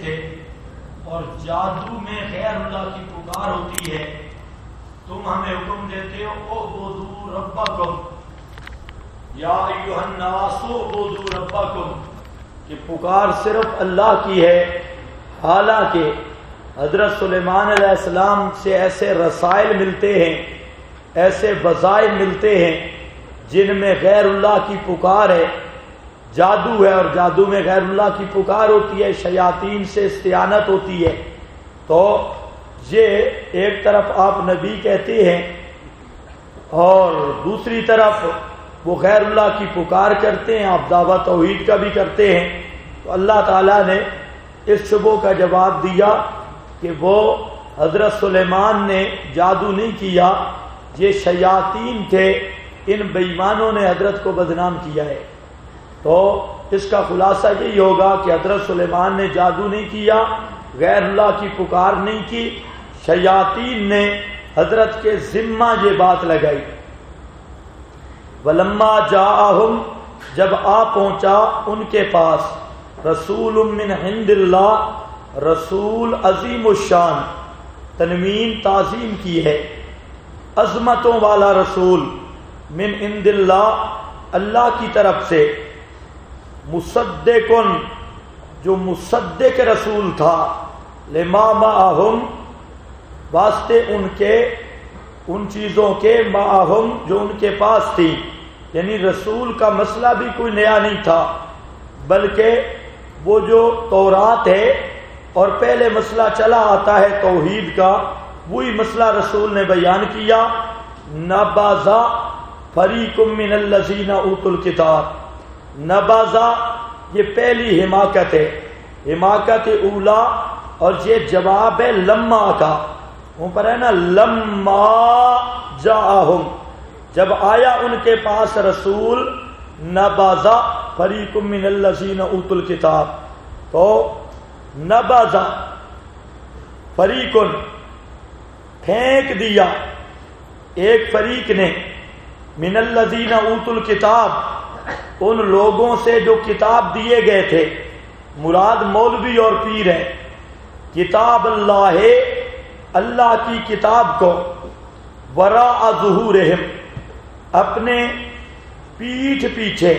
تھے اور جادو میں غیر اللہ کی پکار ہوتی ہے، تم ہمیں حکم دیتے ہو اعبدوا ربکم یا ایھا الناس اعبدوا ربکم، کہ پکار صرف اللہ کی ہے، حالانکہ حضرت سلیمان علیہ السلام سے ایسے رسائل ملتے ہیں، ایسے وظائف ملتے ہیں جن میں غیر اللہ کی پکار ہے، جادو ہے اور جادو میں غیر اللہ کی پکار ہوتی ہے، شیاطین سے استعانت ہوتی ہے۔ تو یہ ایک طرف آپ نبی کہتے ہیں اور دوسری طرف وہ غیر اللہ کی پکار کرتے ہیں، آپ دعوت توحید کا بھی کرتے ہیں۔ تو اللہ تعالیٰ نے اس شبہ کا جواب دیا کہ وہ حضرت سلیمان نے جادو نہیں کیا، یہ شیاطین تھے، ان بے ایمانوں نے حضرت کو بدنام کیا ہے۔ تو اس کا خلاصہ یہی ہوگا کہ حضرت سلیمان نے جادو نہیں کیا، غیر اللہ کی پکار نہیں کی، شیاطین نے حضرت کے ذمہ یہ بات لگائی۔ وَلَمَّا جَاءَهُمْ، جب آ پہنچا ان کے پاس رسول من عند اللہ، رسول عظیم الشان، تنوین تعظیم کی ہے، عظمتوں والا رسول، من عند اللہ، اللہ کی طرف سے، مصدقن، جو مصدق رسول تھا، لما معہم، واسطے ان کے ان چیزوں کے، معہم جو ان کے پاس تھی، یعنی رسول کا مسئلہ بھی کوئی نیا نہیں تھا، بلکہ وہ جو تورات ہے اور پہلے مسئلہ چلا آتا ہے توحید کا، وہی مسئلہ رسول نے بیان کیا۔ نبذا فریق من الذین اوتوا الکتاب، نبذا یہ پہلی حماقت ہے، حماقت اولا، اور یہ جواب ہے لما کا، اوپر ہے نا لما جاءہم، جب آیا ان کے پاس رسول، نبذا فریق من الذین اوتوا الکتاب، تو نبذا فریق، پھینک دیا ایک فریق نے، من الذین اوتوا الکتاب، ان لوگوں سے جو کتاب دیے گئے تھے، مراد مولوی اور پیر ہے، کتاب اللہ، اللہ کی کتاب کو، وراء ظہورہم، اپنے پیٹھ پیچھے،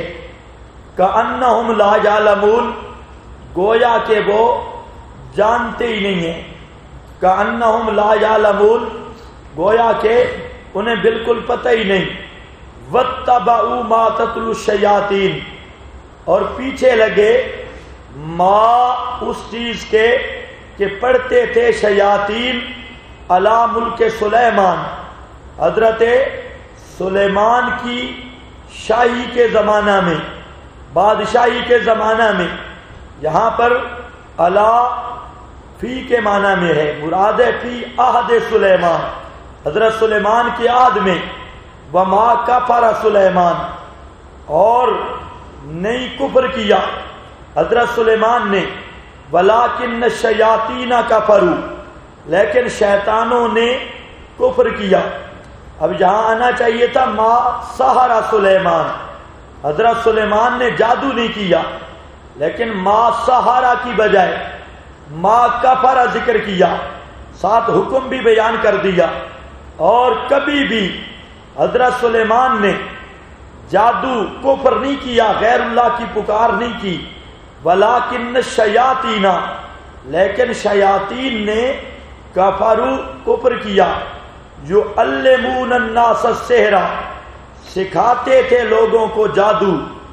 کأنہم لا یعلمون، گویا کہ وہ جانتے ہی نہیں ہیں، کأنہم لا یعلمون، گویا کہ انہیں بالکل پتہ ہی نہیں، واتبعوا ما تتلو الشیاطین، اور پیچھے لگے ما اس چیز کے کہ پڑھتے تھے شیاطین، علی ملک سلیمان، حضرت سلیمان کی شاہی کے زمانہ میں، بادشاہی کے زمانہ میں، یہاں پر علی فی کے معنی میں ہے، مراد ہے فی عہد سلیمان، حضرت سلیمان کے عہد میں، وما کفر سلیمان، اور نہیں کفر کیا حضرت سلیمان نے، ولیکن الشیاطین کفروا، لیکن شیطانوں نے کفر کیا۔ اب یہاں آنا چاہیے تھا ما سحر سلیمان، حضرت سلیمان نے جادو نہیں کیا، لیکن ما سحر کی بجائے ما کفر ذکر کیا، ساتھ حکم بھی بیان کر دیا۔ اور کبھی بھی حضرت سلیمان نے جادو کفر نہیں کیا، غیر اللہ کی پکار نہیں کی، ولیکن الشیاطین، لیکن شیاطین نے کفروا کفر کیا، یعلمون الناس السحر، سکھاتے تھے لوگوں کو جادو،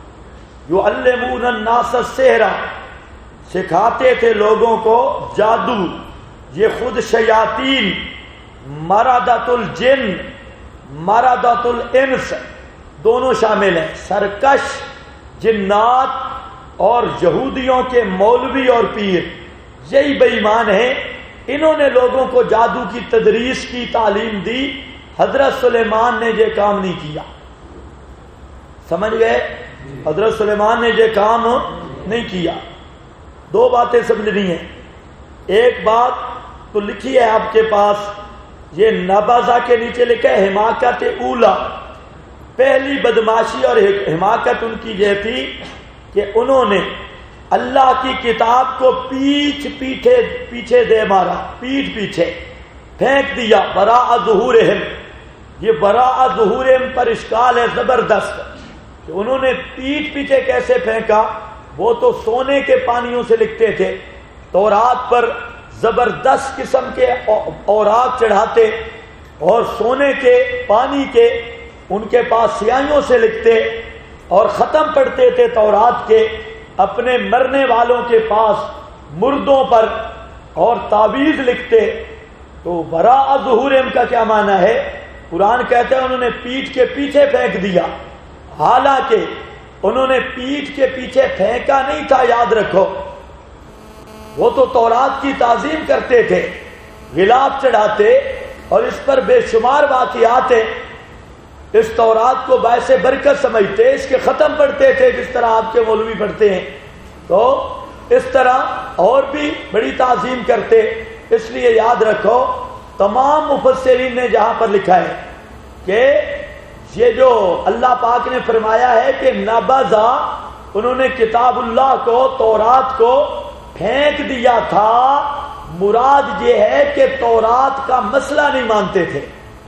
یعلمون الناس السحر، سکھاتے تھے لوگوں کو جادو۔ یہ خود شیاطین، مردۃ الجن، مردۃ الانس، دونوں شامل ہیں، سرکش جنات اور یہودیوں کے مولوی اور پیر، یہی بے ایمان ہیں، انہوں نے لوگوں کو جادو کی تدریس کی، تعلیم دی، حضرت سلیمان نے یہ کام نہیں کیا۔ سمجھ گئے؟ حضرت سلیمان نے یہ کام نہیں کیا۔ دو باتیں سمجھنی ہیں، ایک بات تو لکھی ہے آپ کے پاس، یہ نبذا کے نیچے لکھا ہے حماقت اولا، پہلی بدماشی اور حماقت ان کی یہ تھی کہ انہوں نے اللہ کی کتاب کو پیچھے دے مارا، پیٹھ پیچھے پھینک دیا. براء ظہورہم، یہ براء ظہورہم پر اشکال ہے زبردست کہ انہوں نے پیٹھ پیچھے کیسے پھینکا. وہ تو سونے کے پانیوں سے لکھتے تھے، تورات پر زبردست قسم کے اوراق چڑھاتے اور سونے کے پانی کے ان کے پاس سیاہیوں سے لکھتے اور ختم پڑھتے تھے تورات کے اپنے مرنے والوں کے پاس مردوں پر اور تعویذ لکھتے. تو براء ظہورہم کا کیا معنی ہے؟ قرآن کہتے ہیں انہوں نے پیٹھ کے پیچھے پھینک دیا، حالانکہ انہوں نے پیٹھ کے پیچھے پھینکا نہیں تھا. یاد رکھو وہ تو تورات کی تعظیم کرتے تھے، غلاف چڑھاتے اور اس پر بے شمار واقعات ہیں. اس تورات کو باعث برکت سمجھتے، اس کے ختم پڑھتے تھے جس طرح آپ کے مولوی پڑھتے ہیں. تو اس طرح اور بھی بڑی تعظیم کرتے. اس لیے یاد رکھو تمام مفسرین نے جہاں پر لکھا ہے کہ یہ جو اللہ پاک نے فرمایا ہے کہ نبذا، انہوں نے کتاب اللہ کو، تورات کو پھینک دیا تھا، مراد یہ ہے کہ تورات کا مسئلہ نہیں مانتے تھے،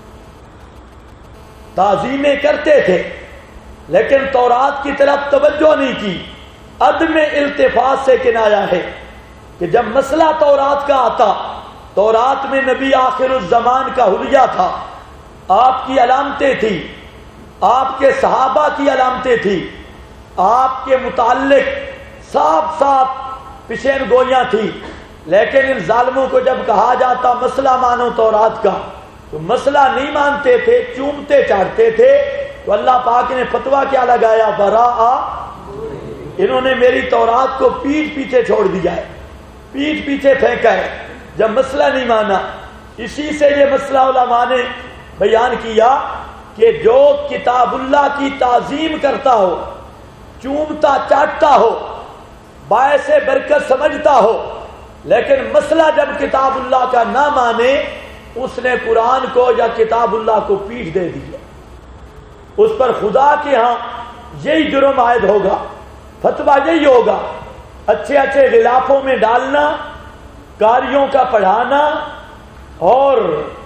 تعظیمیں کرتے تھے لیکن تورات کی طرف توجہ نہیں کی. عدم التفات سے کنایا ہے کہ جب مسئلہ تورات کا آتا، تورات میں نبی آخر الزمان کا حلیہ تھا، آپ کی علامتیں تھی، آپ کے صحابہ کی علامتیں تھی، آپ کے متعلق صاف صاف پیشین گوئیاں تھی. لیکن ان ظالموں کو جب کہا جاتا مسئلہ مانو تورات کا تو مسئلہ نہیں مانتے تھے، چومتے چاٹتے تھے. تو اللہ پاک نے فتویٰ کیا لگایا؟ براء. انہوں نے میری تورات کو پیٹھ پیچھے چھوڑ دیا ہے، پیٹھ پیچھے پھینکا ہے جب مسئلہ نہیں مانا. اسی سے یہ مسئلہ علماء نے بیان کیا کہ جو کتاب اللہ کی تعظیم کرتا ہو، چومتا چاٹتا ہو، باعث برکت سمجھتا ہو، لیکن مسئلہ جب کتاب اللہ کا نہ مانے، اس نے قرآن کو یا کتاب اللہ کو پیٹھ دے دی ہے. اس پر خدا کے ہاں یہی جرم عائد ہوگا، فتویٰ یہی ہوگا. اچھے اچھے غلافوں میں ڈالنا، قاریوں کا پڑھانا اور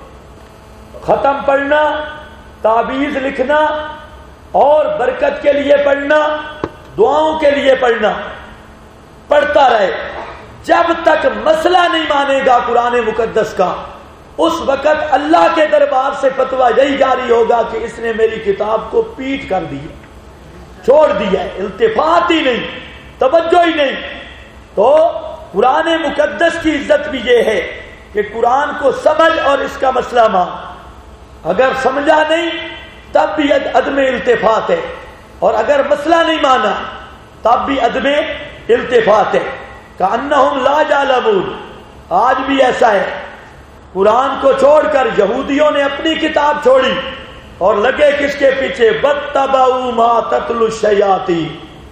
ختم پڑھنا، تعویذ لکھنا اور برکت کے لیے پڑھنا، دعاؤں کے لیے پڑھنا، پڑھتا رہے. جب تک مسئلہ نہیں مانے گا قرآن مقدس کا، اس وقت اللہ کے دربار سے فتویٰ یہی جاری ہوگا کہ اس نے میری کتاب کو پیٹھ کر دی، چھوڑ دیا ہے، التفات ہی نہیں، توجہ ہی نہیں. تو قرآن مقدس کی عزت بھی یہ ہے کہ قرآن کو سمجھ اور اس کا مسئلہ مان. اگر سمجھا نہیں تب بھی عدم التفات ہے، اور اگر مسئلہ نہیں مانا تب بھی عدم التفات ہے. کأنہم لا یعلمون. آج بھی ایسا ہے، قرآن کو چھوڑ کر یہودیوں نے اپنی کتاب چھوڑی اور لگے کس کے پیچھے؟ واتبعوا ما تتلو الشیاطین.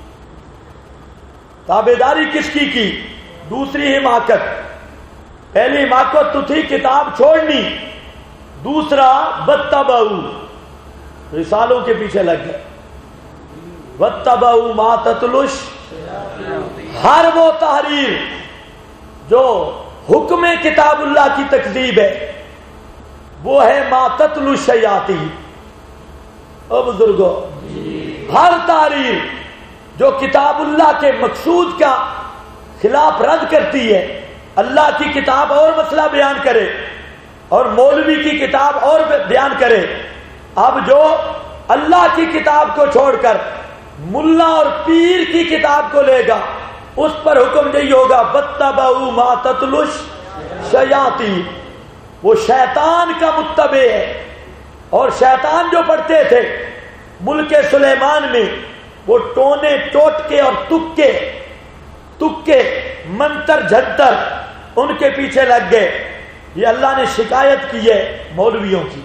تابعداری کس کی؟ دوسری حماقت. پہلی حماقت تو تھی کتاب چھوڑنی، دوسرا واتبعوا، رسالوں کے پیچھے لگ گئے. واتبعوا ما تتلو الشیاطین، ہر وہ تحریر جو حکم کتاب اللہ کی تکذیب ہے وہ ہے ما تتلو الشیاطین. او بزرگو، ہر تحریر جو کتاب اللہ کے مقصود کا خلاف رد کرتی ہے، اللہ کی کتاب اور مسئلہ بیان کرے اور مولوی کی کتاب اور بیان کرے. اب جو اللہ کی کتاب کو چھوڑ کر ملا اور پیر کی کتاب کو لے گا، اس پر حکم یہی ہوگا واتبعوا ما تتلو الشیاطین. وہ شیطان کا متبع ہے. اور شیطان جو پڑھتے تھے ملک سلیمان میں، وہ ٹونے ٹوٹکے اور تکے منتر جھنتر ان کے پیچھے لگ گئے. یہ اللہ نے شکایت کی ہے مولویوں کی.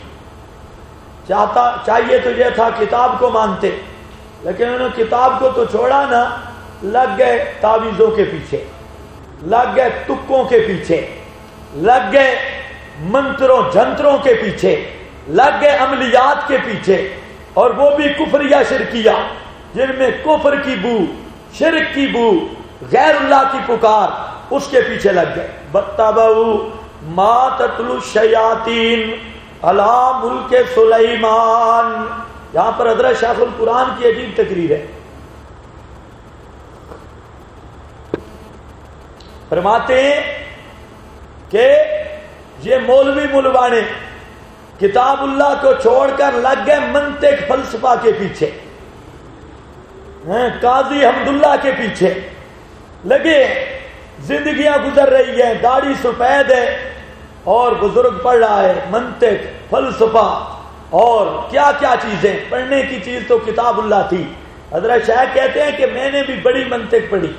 چاہیے تو یہ تھا کتاب کو مانتے، لیکن انہوں نے کتاب کو تو چھوڑا نہ، لگ گئے تعویذوں کے پیچھے، لگ گئے تکوں کے پیچھے، لگ گئے منتروں جھنتروں کے پیچھے، لگ گئے عملیات کے پیچھے، اور وہ بھی کفریہ شرکیہ جن میں کفر کی بو، شرک کی بو، غیر اللہ کی پکار، اس کے پیچھے لگ گئے. بتبعوا ما تتلو الشیاطین علی ملک سلیمان. یہاں پر حضرت شیخ القرآن کی عجیب تقریر ہے. فرماتے ہیں کہ یہ مولوی ملوانے کتاب اللہ کو چھوڑ کر لگ گئے منطق فلسفہ کے پیچھے، قاضی حمداللہ کے پیچھے لگے. زندگیاں گزر رہی ہیں، داڑھی سفید ہے اور بزرگ پڑھ رہا ہے منطق فلسفہ اور کیا کیا چیزیں. پڑھنے کی چیز تو کتاب اللہ تھی. حضرت شیخ کہتے ہیں کہ میں نے بھی بڑی منطق پڑھی،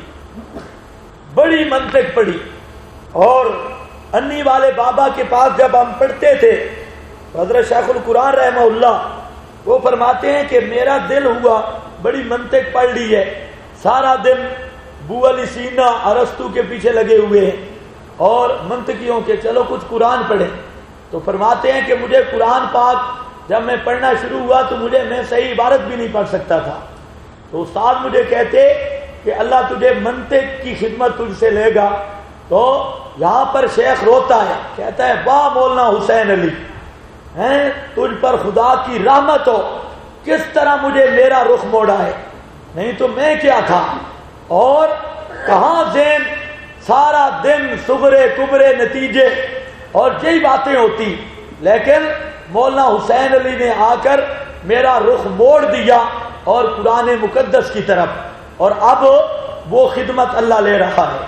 بڑی منطق پڑھی. اور انی والے بابا کے پاس جب ہم پڑھتے تھے حضرت شیخ القرآن رحمہ اللہ وہ فرماتے ہیں کہ میرا دل ہوا بڑی منطق پڑھ لی ہے، سارا دن بو علی سینا ارسطو کے پیچھے لگے ہوئے ہیں اور منطقیوں کے، چلو کچھ قرآن پڑھیں. تو فرماتے ہیں کہ مجھے قرآن پاک جب میں پڑھنا شروع ہوا تو میں صحیح عبارت بھی نہیں پڑھ سکتا تھا. تو استاد مجھے کہتے کہ اللہ تجھے منطق کی خدمت تجھ سے لے گا. تو یہاں پر شیخ روتا ہے، کہتا ہے واہ مولانا حسین علی، ہیں تجھ پر خدا کی رحمت ہو، کس طرح مجھے میرا رخ موڑا ہے، نہیں تو میں کیا تھا. اور کہاں ذہن سارا دن صغرے کبرے نتیجے اور یہی باتیں ہوتی، لیکن مولانا حسین علی نے آ کر میرا رخ موڑ دیا اور قرآن مقدس کی طرف، اور اب وہ خدمت اللہ لے رہا ہے.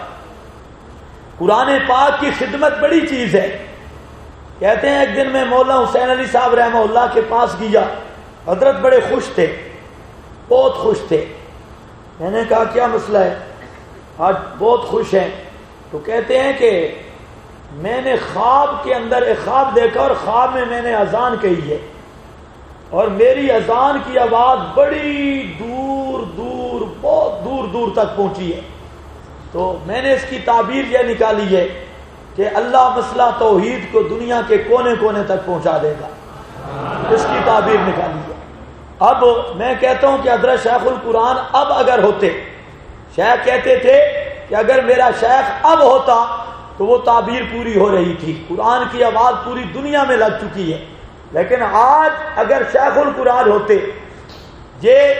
قرآن پاک کی خدمت بڑی چیز ہے. کہتے ہیں ایک دن میں مولانا حسین علی صاحب رحمہ اللہ کے پاس گیا. حضرت بڑے خوش تھے، بہت خوش تھے. میں نے کہا کیا مسئلہ ہے، آج بہت خوش ہیں؟ تو کہتے ہیں کہ میں نے خواب کے اندر ایک خواب دیکھا اور خواب میں نے اذان کہی ہے اور میری اذان کی آواز بڑی دور دور بہت دور دور تک پہنچی ہے. تو میں نے اس کی تعبیر یہ نکالی ہے کہ اللہ مسئلہ توحید کو دنیا کے کونے کونے تک پہنچا دے گا، اس کی تعبیر نکالی ہے. اب میں کہتا ہوں کہ حضرت شیخ القرآن اب اگر ہوتے، شیخ کہتے تھے کہ اگر میرا شیخ اب ہوتا تو وہ تعبیر پوری ہو رہی تھی، قرآن کی آواز پوری دنیا میں لگ چکی ہے. لیکن آج اگر شیخ القرآن ہوتے، یہ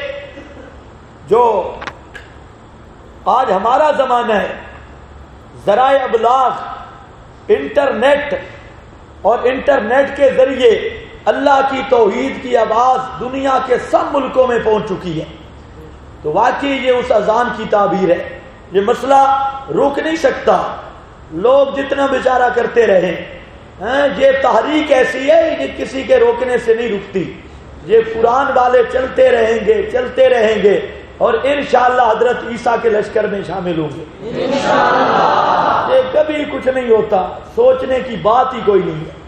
جو آج ہمارا زمانہ ہے، ذرائع ابلاغ، انٹرنیٹ اور انٹرنیٹ کے ذریعے اللہ کی توحید کی آواز دنیا کے سب ملکوں میں پہنچ چکی ہے. تو واقعی یہ اس اذان کی تعبیر ہے. یہ مسئلہ رک نہیں سکتا، لوگ جتنا بیچارہ کرتے رہے. یہ تحریک ایسی ہے کہ کسی کے روکنے سے نہیں رکتی. یہ قرآن والے چلتے رہیں گے، چلتے رہیں گے اور انشاءاللہ حضرت عیسیٰ کے لشکر میں شامل ہوں گے انشاءاللہ. یہ کبھی کچھ نہیں ہوتا، سوچنے کی بات ہی کوئی نہیں ہے.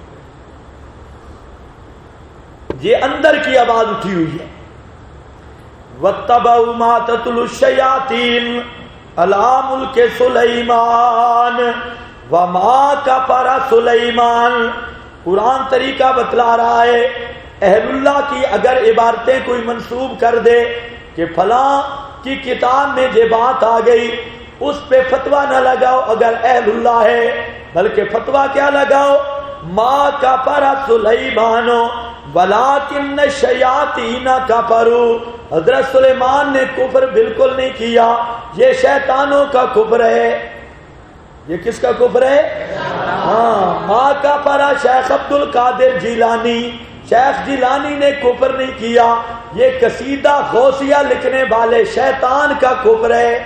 یہ اندر کی آواز اٹھی ہوئی ہے. وَاتَّبَعُوا مَا تَتْلُو الشَّيَاطِينُ عَلَىٰ مُلْكِ سُلَيْمَانَ وَمَا كَفَرَ سُلَيْمَانُ. قرآن طریقہ بتلا رہا ہے. اہل اللہ کی اگر عبارتیں کوئی منسوب کر دے کہ فلاں کی کتاب میں یہ بات آ گئی، اس پہ فتویٰ نہ لگاؤ اگر اہل اللہ ہے، بلکہ فتویٰ کیا لگاؤ، ما کفر سلیمان ولکن الشیاطین کفروا. حضرت سلیمان نے کفر بالکل نہیں کیا، یہ شیطانوں کا کفر ہے. یہ کس کا کفر ہے؟ ما کفر شیخ عبد القادر جیلانی، شیخ جیلانی نے کفر نہیں کیا، یہ قصیدہ غوثیہ لکھنے والے شیطان کا کفر ہے.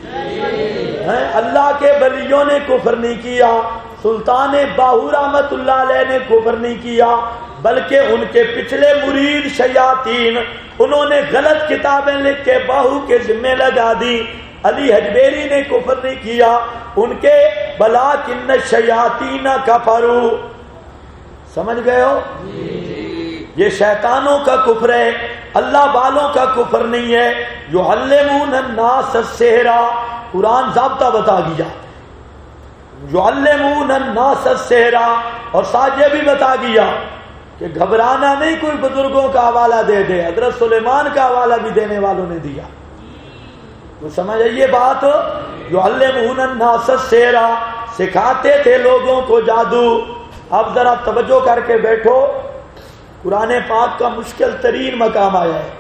اللہ کے ولیوں نے کفر نہیں کیا، سلطان باہو رحمت اللہ علیہ نے کفر نہیں کیا، بلکہ ان کے پچھلے مرید شیاطین، انہوں نے غلط کتابیں لکھ کے باہو کے ذمہ لگا دی. علی حجبیری نے کفر نہیں کیا، ان کے ولکن الشیاطین کفروا. سمجھ گئے ہو؟ یہ شیطانوں کا کفر ہے، اللہ والوں کا کفر نہیں ہے. یعلمون الناس السحر، قرآن ضابطہ بتا گیا، یعلمون الناس السحر، اور ساتھ یہ بھی بتا گیا کہ گھبرانا نہیں، کوئی بزرگوں کا حوالہ دے دے. حضرت سلیمان کا حوالہ بھی دینے والوں نے دیا. تو سمجھ آئیے بات. یعلمون الناس السحر، سکھاتے تھے لوگوں کو جادو۔ اب ذرا توجہ کر کے بیٹھو، قرآن پاک کا مشکل ترین مقام آیا ہے،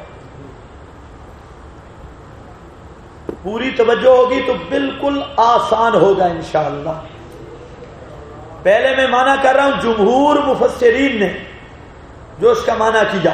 پوری توجہ ہوگی تو بالکل آسان ہوگا انشاءاللہ۔ پہلے میں معنی کر رہا ہوں جمہور مفسرین نے جو اس کا معنی کیا،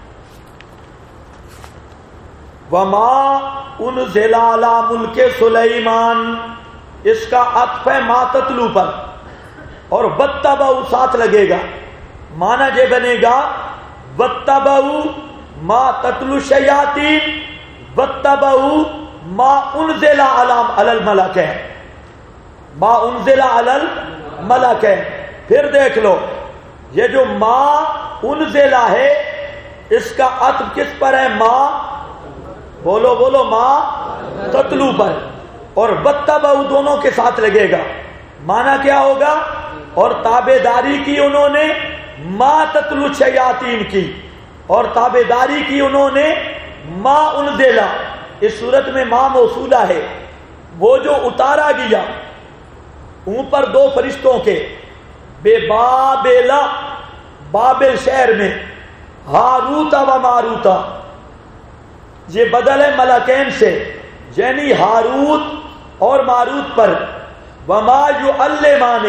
وما انزل علی ملک سلیمان، اس کا عطف ہے ما تتلو پر، اور واتبعوا ساتھ لگے گا، معنی یہ بنے گا واتبعوا ما تتلو الشیاطین واتبعوا ما انزل علی الملائکہ، ما انزل علی الملائکہ۔ پھر دیکھ لو یہ جو ما انزل ہے اس کا عطف کس پر ہے؟ ما، بولو بولو، ما تتلو پر، اور واتبعوا دونوں کے ساتھ لگے گا، معنی کیا ہوگا؟ اور تابعداری کی انہوں نے ما تتلو الشیاطین کی، اور تابعداری کی انہوں نے ما انزل۔ اس صورت میں ما موصولہ ہے، وہ جو اتارا گیا اوپر دو فرشتوں کے، بے بابیلا، بابل شہر میں، ہاروتا و ماروتا، یہ بدل ہے ملکین سے، یعنی ہاروت اور ماروت پر، وما یعلمان،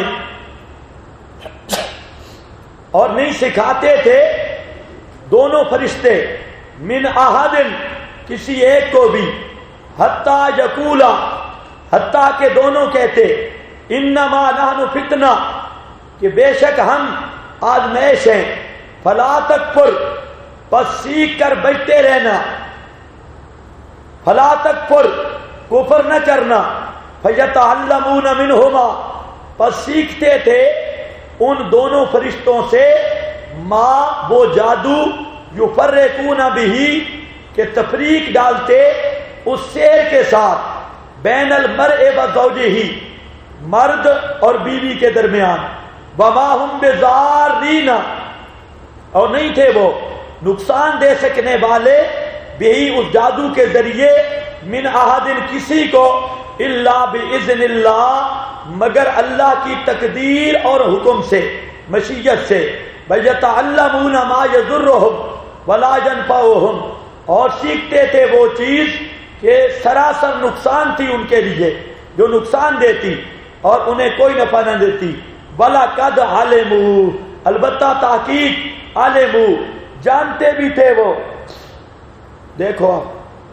اور نہیں سکھاتے تھے دونوں فرشتے، من احد، کسی ایک کو بھی، حتیٰ یقولا، حتیٰ کہ دونوں کہتے، انما نحن فتنہ، کہ بے شک ہم آزمائش ہیں، فلا تکفر، پس سیکھ کر بچتے رہنا، فلا تکفر، کفر نہ کرنا، فیتعلمون منہما، پس سیکھتے تھے ان دونوں فرشتوں سے، ما، وہ جادو، یفرقون بہ، کہ تفریق ڈالتے اس سیر کے ساتھ، بین المرء و زوجہ، مرد اور بیوی کے درمیان، وما ہم بضارین، اور نہیں تھے وہ نقصان دے سکنے والے، بہی اس جادو کے ذریعے، من احد، کسی کو، الا باذن اللہ، مگر اللہ کی تقدیر اور حکم سے، مشیت سے، ویتعلمون ما یضرہم ولا ینفعہم، اور سیکھتے تھے وہ چیز کہ سراسر نقصان تھی ان کے لیے، جو نقصان دیتی اور انہیں کوئی نفع نہ دیتی، وَلَقَدْ عَلِمُوا، البتہ تحقیق، عَلِمُوا، جانتے بھی تھے وہ۔ دیکھو آپ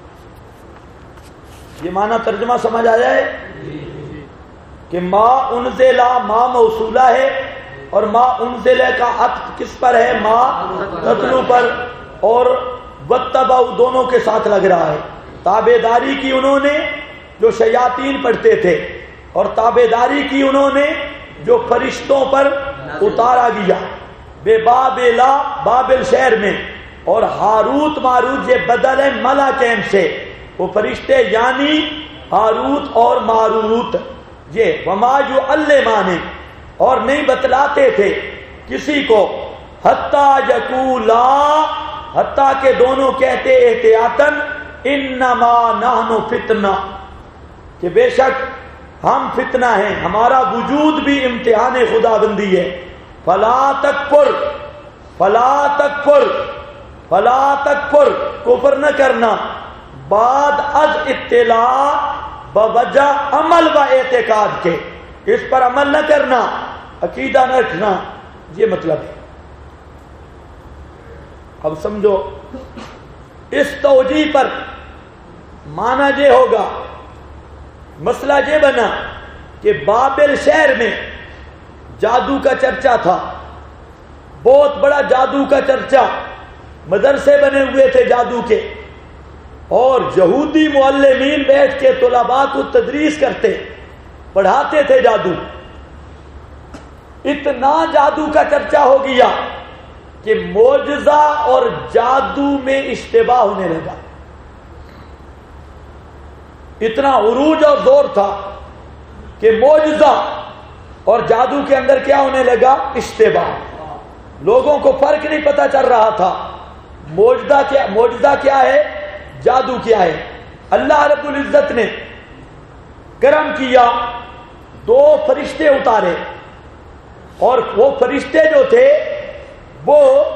یہ معنی ترجمہ سمجھ آیا ہے کہ ما انزل، ما موصولہ ہے، اور ما انزل کا عطف کس پر ہے؟ ما تتلو پر، اور واتبعوا دونوں کے ساتھ لگ رہا ہے، تابعداری کی انہوں نے جو شیاطین پڑھتے تھے، اور تابعداری کی انہوں نے جو فرشتوں پر اتارا گیا، بے بابیلا، بابل شہر میں، اور ہاروت ماروت یہ بدل ہے ملکین سے، وہ فرشتے یعنی ہاروت اور ماروت، یہ وما یعلمان، اور نہیں بتلاتے تھے کسی کو، حتیٰ یقولا، حتیٰ کہ دونوں کہتے احتیاطاً، انما نحن فتنہ، کہ بے شک ہم فتنہ ہیں، ہمارا وجود بھی امتحان خدا بندی ہے، فلا تکفر، فلا تکفر، فلا تکفر، کفر نہ کرنا، بعد از اطلاع، بوجہ عمل و اعتقاد کے، اس پر عمل نہ کرنا، عقیدہ نہ رکھنا، یہ مطلب ہے۔ اب سمجھو اس توجیہ پر معنی یہ ہوگا، مسئلہ یہ بنا کہ بابل شہر میں جادو کا چرچا تھا، بہت بڑا جادو کا چرچا، مدرسے بنے ہوئے تھے جادو کے، اور یہودی معلمین بیٹھ کے طلباء کو تدریس کرتے، پڑھاتے تھے جادو۔ اتنا جادو کا چرچا ہو گیا کہ معجزہ اور جادو میں اشتباہ ہونے لگا، اتنا عروج اور دور تھا کہ معجزہ اور جادو کے اندر کیا ہونے لگا؟ اشتباہ۔ لوگوں کو فرق نہیں پتہ چل رہا تھا، معجزہ کیا ہے، جادو کیا ہے۔ اللہ رب العزت نے کرم کیا، 2 فرشتے اتارے، اور وہ فرشتے جو تھے وہ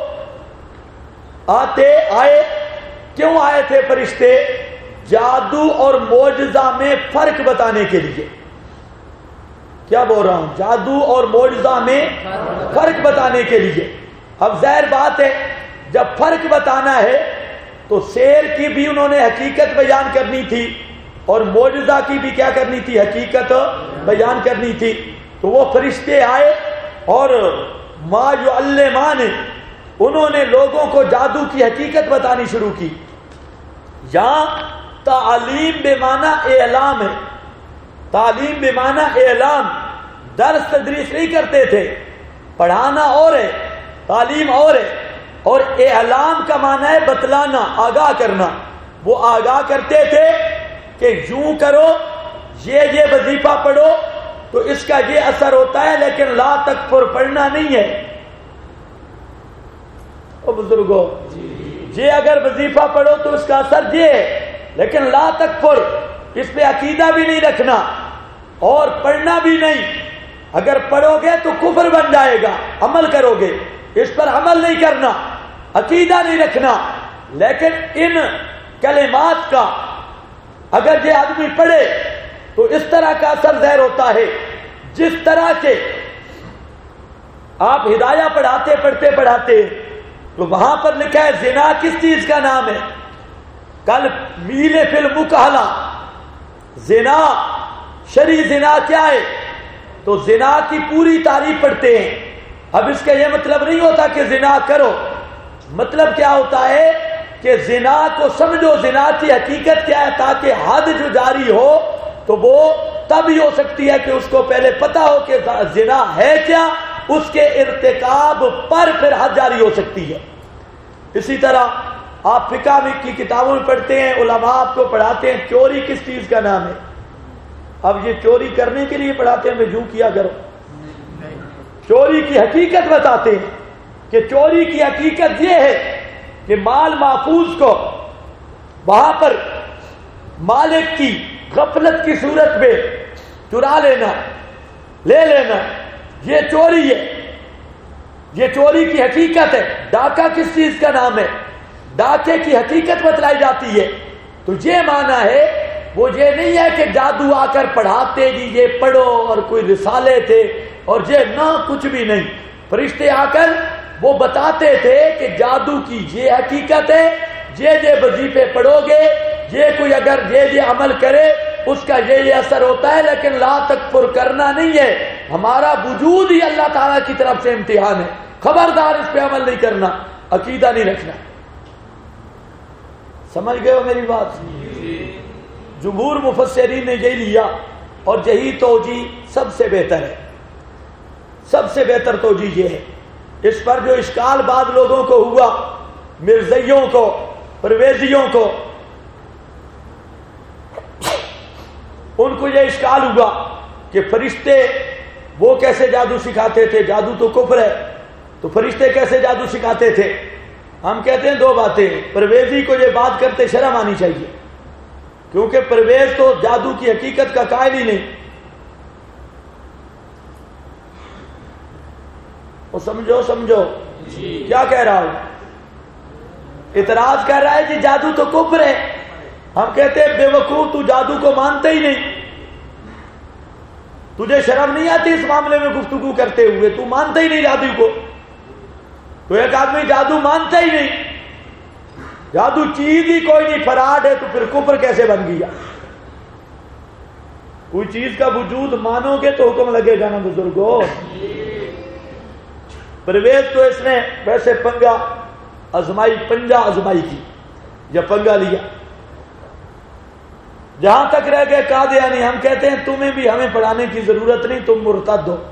آئے کیوں آئے تھے فرشتے؟ جادو اور معجزہ میں فرق بتانے کے لیے۔ کیا بول رہا ہوں؟ جادو اور معجزہ میں فرق بتانے کے لیے۔ اب ظاہر بات ہے جب فرق بتانا ہے تو سیر کی بھی انہوں نے حقیقت بیان کرنی تھی اور معجزہ کی بھی کیا کرنی تھی؟ حقیقت بیان کرنی تھی۔ تو وہ فرشتے آئے اور ما یعلمان، انہوں نے لوگوں کو جادو کی حقیقت بتانی شروع کی۔ یہاں تعلیم بے معنی اعلام ہے، تعلیم بے معنی اعلام، درس تدریس نہیں کرتے تھے، پڑھانا اور ہے، تعلیم اور ہے، اور اعلام کا معنی ہے بتلانا، آگاہ کرنا۔ وہ آگاہ کرتے تھے کہ یوں کرو، یہ وظیفہ پڑھو تو اس کا یہ اثر ہوتا ہے، لیکن لا تکفر پڑھنا نہیں ہے۔ او بزرگو، یہ اگر وظیفہ پڑھو تو اس کا اثر یہ ہے، لیکن لا تکفر، اس پہ عقیدہ بھی نہیں رکھنا اور پڑھنا بھی نہیں۔ اگر پڑھو گے تو کفر بن جائے گا، عمل کرو گے، اس پر عمل نہیں کرنا، عقیدہ نہیں رکھنا۔ لیکن ان کلمات کا اگر یہ آدمی پڑھے تو اس طرح کا اثر ظاہر ہوتا ہے جس طرح کے آپ ہدایہ پڑھاتے تو وہاں پر لکھا ہے زنا کس چیز کا نام ہے؟ کل میل فی المکہلہ، زنا، شرعی زنا کیا ہے؟ تو زنا کی پوری تعریف پڑھتے ہیں۔ اب اس کا یہ مطلب نہیں ہوتا کہ زنا کرو، مطلب کیا ہوتا ہے کہ زنا کو سمجھو، زنا کی حقیقت کیا ہے، تاکہ حد جو جاری ہو تو وہ تب ہی ہو سکتی ہے کہ اس کو پہلے پتا ہو کہ زنا ہے کیا، اس کے ارتکاب پر پھر حد جاری ہو سکتی ہے۔ اسی طرح آپ فقہ کی کتابوں میں پڑھتے ہیں، علماء آپ کو پڑھاتے ہیں چوری کس چیز کا نام ہے۔ اب یہ چوری کرنے کے لیے پڑھاتے ہیں، میں یوں کیا کرو، چوری کی حقیقت بتاتے ہیں کہ چوری کی حقیقت یہ ہے کہ مال محفوظ کو وہاں پر مالک کی غفلت کی صورت میں چرا لینا، لے لینا، یہ چوری ہے، یہ چوری کی حقیقت ہے۔ ڈاکہ کس چیز کا نام ہے؟ ڈاکے کی حقیقت بتلائی جاتی ہے۔ تو یہ معنی ہے، وہ یہ نہیں ہے کہ جادو آ کر پڑھاتے جی یہ پڑھو اور کوئی رسالے تھے اور یہ نہ، کچھ بھی نہیں۔ فرشتے آ کر وہ بتاتے تھے کہ جادو کی یہ حقیقت ہے، یہ وظیفے پڑھو گے، یہ کوئی اگر یہ عمل کرے اس کا یہ اثر ہوتا ہے، لیکن لا تکفر کرنا نہیں ہے۔ ہمارا وجود ہی اللہ تعالیٰ کی طرف سے امتحان ہے، خبردار اس پہ عمل نہیں کرنا، عقیدہ نہیں رکھنا۔ سمجھ گئے ہو میری بات؟ جمہور مفسرین نے یہی لیا اور یہی توجیہ سب سے بہتر ہے، سب سے بہتر توجیہ یہ ہے۔ اس پر جو اشکال بعض لوگوں کو ہوا، مرزائیوں کو، پرویزیوں کو، ان کو یہ اشکال ہوا کہ فرشتے وہ کیسے جادو سکھاتے تھے، جادو تو کفر ہے، تو فرشتے کیسے جادو سکھاتے تھے؟ ہم کہتے ہیں 2 باتیں۔ پرویزی کو یہ بات کرتے شرم آنی چاہیے، کیونکہ پرویز تو جادو کی حقیقت کا قائل ہی نہیں۔ وہ سمجھو کیا کہہ رہا ہوں؟ اعتراض کر رہا ہے جی جادو تو کفر ہے۔ ہم کہتے ہیں بے وقوف، تو جادو کو مانتے ہی نہیں، تجھے شرم نہیں آتی اس معاملے میں گفتگو کرتے ہوئے، تو مانتا ہی نہیں جادو کو۔ تو ایک آدمی جادو مانتا ہی نہیں، جادو چیز ہی کوئی نہیں، فراڈ ہے، تو پھر کفر کیسے بن گیا؟ کوئی چیز کا وجود مانو گے تو حکم لگے گا نا بزرگوں۔ پرویز تو اس نے ویسے پنجا ازمائی کی، یا پنگا لیا، جہاں تک رہ گئے قادیانی۔ ہم کہتے ہیں تمہیں بھی ہمیں پڑھانے کی ضرورت نہیں، تم مرتد ہو،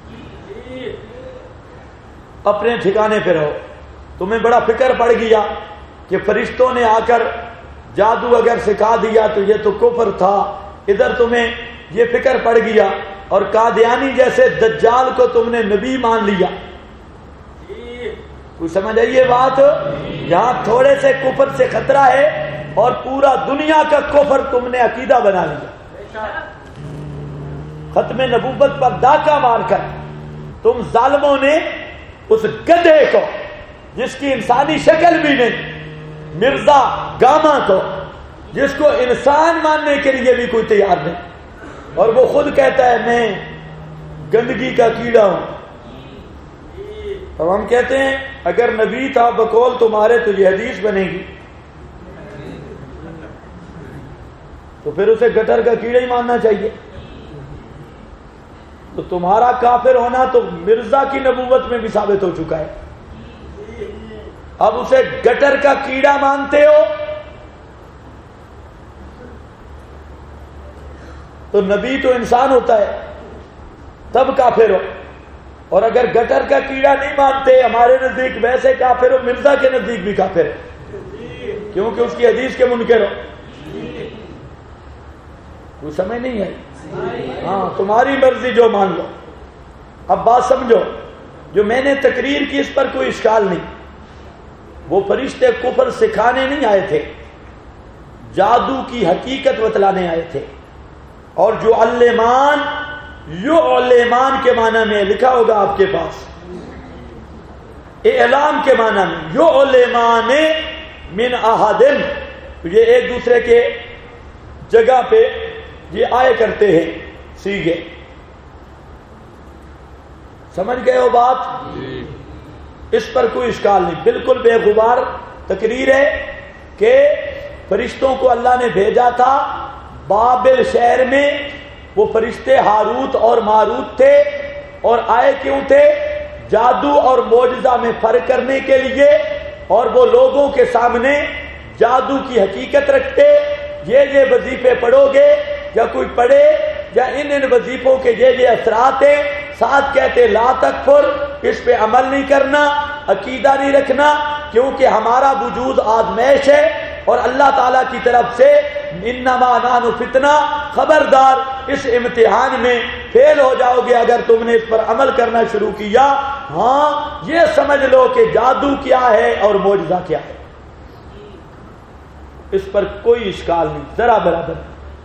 اپنے ٹھکانے پہ رہو۔ تمہیں بڑا فکر پڑ گیا کہ فرشتوں نے آ کر جادو اگر سکھا دیا تو یہ تو کفر تھا، ادھر تمہیں یہ فکر پڑ گیا، اور قادیانی جیسے دجال کو تم نے نبی مان لیا۔ کوئی سمجھ آئیے بات؟ یہاں تھوڑے سے کفر سے خطرہ ہے اور پورا دنیا کا کفر تم نے عقیدہ بنا لیا۔ ختم نبوت پر ڈاکہ مار کر تم ظالموں نے اس گدھے کو جس کی انسانی شکل بھی نہیں، مرزا گاما کو، جس کو انسان ماننے کے لیے بھی کوئی تیار نہیں، اور وہ خود کہتا ہے میں گندگی کا کیڑا ہوں. اب ہم کہتے ہیں اگر نبی تھا بقول تمہارے تو یہ حدیث بنے گی، تو پھر اسے گٹر کا کیڑا ہی ماننا چاہیے. تو تمہارا کافر ہونا تو مرزا کی نبوت میں بھی ثابت ہو چکا ہے. اب اسے گٹر کا کیڑا مانتے ہو تو نبی تو انسان ہوتا ہے تب کافر ہو، اور اگر گٹر کا کیڑا نہیں مانتے ہمارے نزدیک ویسے کافر ہو، مرزا کے نزدیک بھی کافر ہے، کیونکہ اس کی حدیث کے منکر ہو. کوئی سمجھ نہیں ہے؟ ہاں تمہاری مرضی جو مان لو. اب بات سمجھو، جو میں نے تقریر کی اس پر کوئی اشکال نہیں. وہ فرشتے کفر سکھانے نہیں آئے تھے، جادو کی حقیقت بتلانے آئے تھے. اور جو علمان، یو علمان کے معنی میں لکھا ہوگا آپ کے پاس، اعلام کے معنی میں یو علمان من احدن، یہ ایک دوسرے کے جگہ پہ یہ آئے کرتے ہیں سیگے. سمجھ گئے ہو بات؟ اس پر کوئی اشکال نہیں، بالکل بے غبار تقریر ہے کہ فرشتوں کو اللہ نے بھیجا تھا بابل شہر میں. وہ فرشتے ہاروت اور ماروت تھے، اور آئے کیوں تھے؟ جادو اور معجزہ میں فرق کرنے کے لیے. اور وہ لوگوں کے سامنے جادو کی حقیقت رکھتے، یہ وظیفے پڑھو گے یا کوئی پڑھے یا ان وظیفوں کے یہ اثرات ہیں. ساتھ کہتے لا تکفر، اس پہ عمل نہیں کرنا، عقیدہ نہیں رکھنا، کیونکہ ہمارا وجود آزمائش ہے اور اللہ تعالیٰ کی طرف سے انما نحن فتنہ، خبردار اس امتحان میں فیل ہو جاؤ گے اگر تم نے اس پر عمل کرنا شروع کیا. ہاں یہ سمجھ لو کہ جادو کیا ہے اور معجزہ کیا ہے، اس پر کوئی اشکال نہیں، ذرا برابر.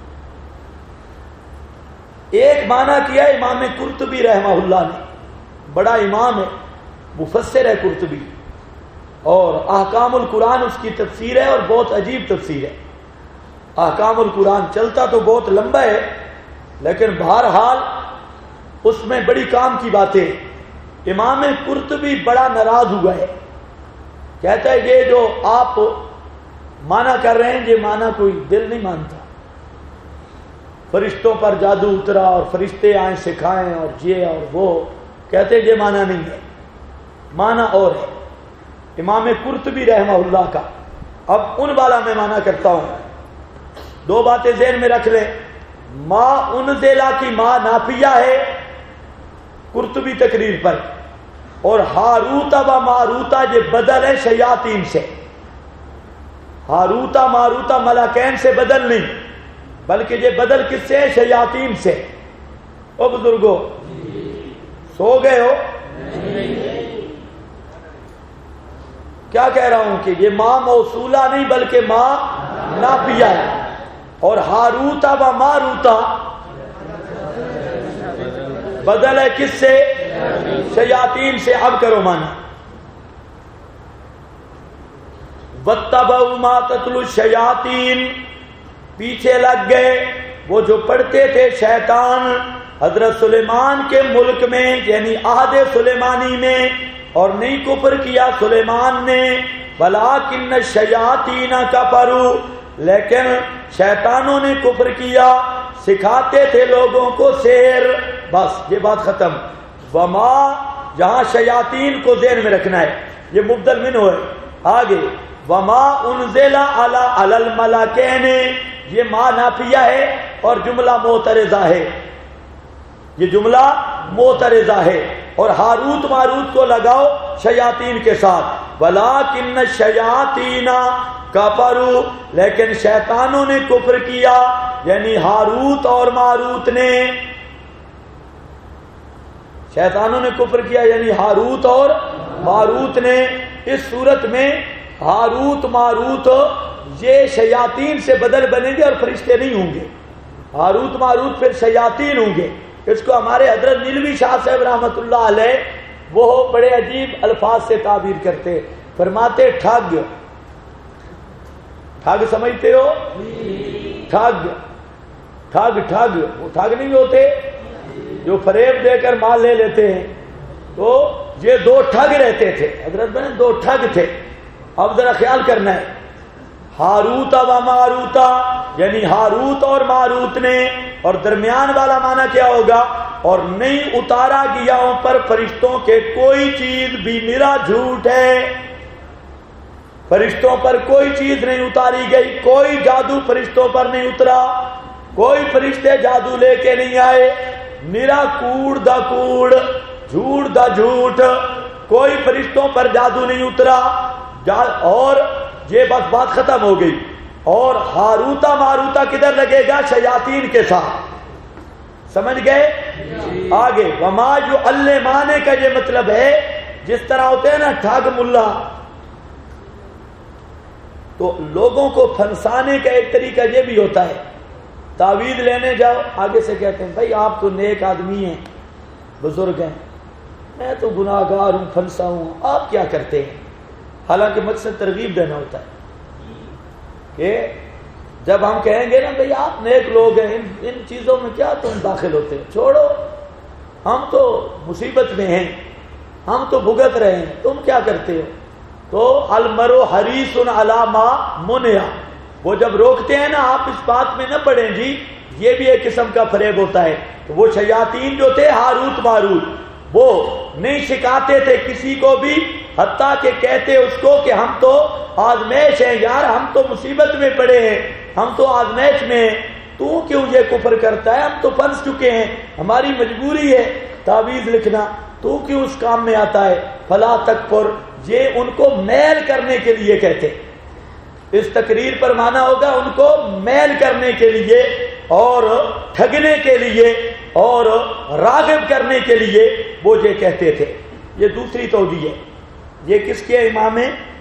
ایک معنی کیا امام قرطبی رحمہ اللہ نے، بڑا امام ہے، مفسر ہے قرطبی، اور احکام القرآن اس کی تفسیر ہے اور بہت عجیب تفسیر ہے. احکام القرآن چلتا تو بہت لمبا ہے لیکن بہرحال اس میں بڑی کام کی باتیں. امام قرطبی بڑا ناراض ہوا ہے، کہتا ہے یہ جو آپ معنی کر رہے ہیں یہ معنی کوئی دل نہیں مانتا. فرشتوں پر جادو اترا اور فرشتے آئیں سکھائیں اور یہ اور وہ، کہتے یہ معنی نہیں ہے، معنی اور ہے امام قرطبی رحمہ اللہ کا. اب ان والا میں معنی کرتا ہوں. دو باتیں ذہن میں رکھ لیں. ما انزلہ کی ما نافیہ ہے قرطبی تقریر پر، اور ہاروتا و ماروتا یہ بدل ہے شیاطین سے. ہاروتا ماروتا ملکین سے بدل نہیں، بلکہ یہ بدل کس سے؟ شیاطین سے. او بزرگو سو گئے ہو؟ کیا کہہ رہا ہوں کہ یہ ماں موصولہ نہیں بلکہ ماں نافیہ ہے. اور ہاروتا و ماروتا بدل ہے کس سے؟ شیاطین سے. اب کرو مانا. وَاتَّبَعُوا مَا تَتْلُو الشَّيَاطِينُ، پیچھے لگ گئے وہ جو پڑھتے تھے شیطان حضرت سلیمان کے ملک میں، یعنی عہد سلیمانی میں. اور نہیں کفر کیا سلیمان نے، وَلَٰكِنَّ الشَّيَاطِينَ كَفَرُوا، لیکن شیطانوں نے کفر کیا، سکھاتے تھے لوگوں کو سحر. بس یہ بات ختم. وما، جہاں شیاطین کو ذہن میں رکھنا ہے، یہ مبدل منہ ہے. آگے وما انزل علی الملکین، یہ ما نافیہ ہے اور جملہ معترضہ ہے، یہ جملہ معترضہ ہے. اور ہاروت ماروت کو لگاؤ شیاطین کے ساتھ. وَلَٰكِنَّ الشَّيَاطِينَ كَفَرُوا، لیکن شیطانوں نے کفر کیا، یعنی ہاروت اور ماروت نے. شیطانوں نے کفر کیا یعنی ہاروت اور ماروت نے. اس صورت میں ہاروت ماروت یہ شیاطین سے بدل بنیں گے اور فرشتے نہیں ہوں گے. ہاروت ماروت پھر شیاطین ہوں گے. اس کو ہمارے حضرت نیلوی شاہ صاحب رحمۃ اللہ علیہ وہ بڑے عجیب الفاظ سے تعبیر کرتے، فرماتے ٹھگ، ٹھگ سمجھتے ہو؟ ٹھگ ٹھگ ٹھگ وہ ٹھگ نہیں ہوتے جو فریب دے کر مال لے لیتے ہیں، تو یہ دو ٹھگ رہتے تھے حضرت میں، دو ٹھگ تھے۔ اب ذرا خیال کرنا ہے، ہاروت و ماروتا یعنی ہاروت اور ماروت نے، اور درمیان والا معنی کیا ہوگا؟ اور نہیں اتارا گیا ان پر فرشتوں کے کوئی چیز بھی میرا جھوٹ ہے، فرشتوں پر کوئی چیز نہیں اتاری گئی، کوئی جادو فرشتوں پر نہیں اترا، کوئی فرشتے جادو لے کے نہیں آئے، میرا کوڑ دا کوڑ، جھوٹ دا جھوٹ، کوئی فرشتوں پر جادو نہیں اترا، اور یہ بس بات ختم ہو گئی۔ اور ہاروتا ماروتا کدھر لگے گا؟ شیاطین کے ساتھ، سمجھ گئے؟ آگے وما یعلمان کا یہ مطلب ہے جس طرح ہوتے ہیں نا ٹھگ ملا، تو لوگوں کو پھنسانے کا ایک طریقہ یہ بھی ہوتا ہے، تعویذ لینے جاؤ، آگے سے کہتے ہیں بھائی آپ تو نیک آدمی ہیں، بزرگ ہیں، میں تو گناہ گار ہوں، پھنسا ہوں، آپ کیا کرتے ہیں؟ حالانکہ مقصد ترغیب دینا ہوتا ہے کہ جب ہم کہیں گے نا بھئی آپ نیک لوگ ہیں، ان چیزوں میں کیا تم داخل ہوتے ہیں، چھوڑو، ہم تو مصیبت میں ہیں، ہم تو بھگت رہے ہیں، تم کیا کرتے ہو؟ تو المرء حریص علی ما منع، وہ جب روکتے ہیں نا آپ اس بات میں نہ پڑیں جی، یہ بھی ایک قسم کا فریب ہوتا ہے۔ تو وہ شیاطین جو تھے ہاروت ماروت، وہ نہیں سکھاتے تھے کسی کو بھی، حتیٰ کہ کہتے اس کو کہ ہم تو آزمائش ہیں یار، ہم تو مصیبت میں پڑے ہیں، ہم تو آزمائش میں ہیں، تو کیوں یہ کفر کرتا ہے؟ ہم تو پھنس چکے ہیں، ہماری مجبوری ہے تعویذ لکھنا، تو کیوں اس کام میں آتا ہے؟ فلا تکفر، یہ ان کو میل کرنے کے لیے کہتے، اس تقریر پر مانا ہوگا ان کو میل کرنے کے لیے اور ٹھگنے کے لیے اور راغب کرنے کے لیے وہ یہ کہتے تھے۔ یہ دوسری توجیہ ہے، یہ کس کے؟ امام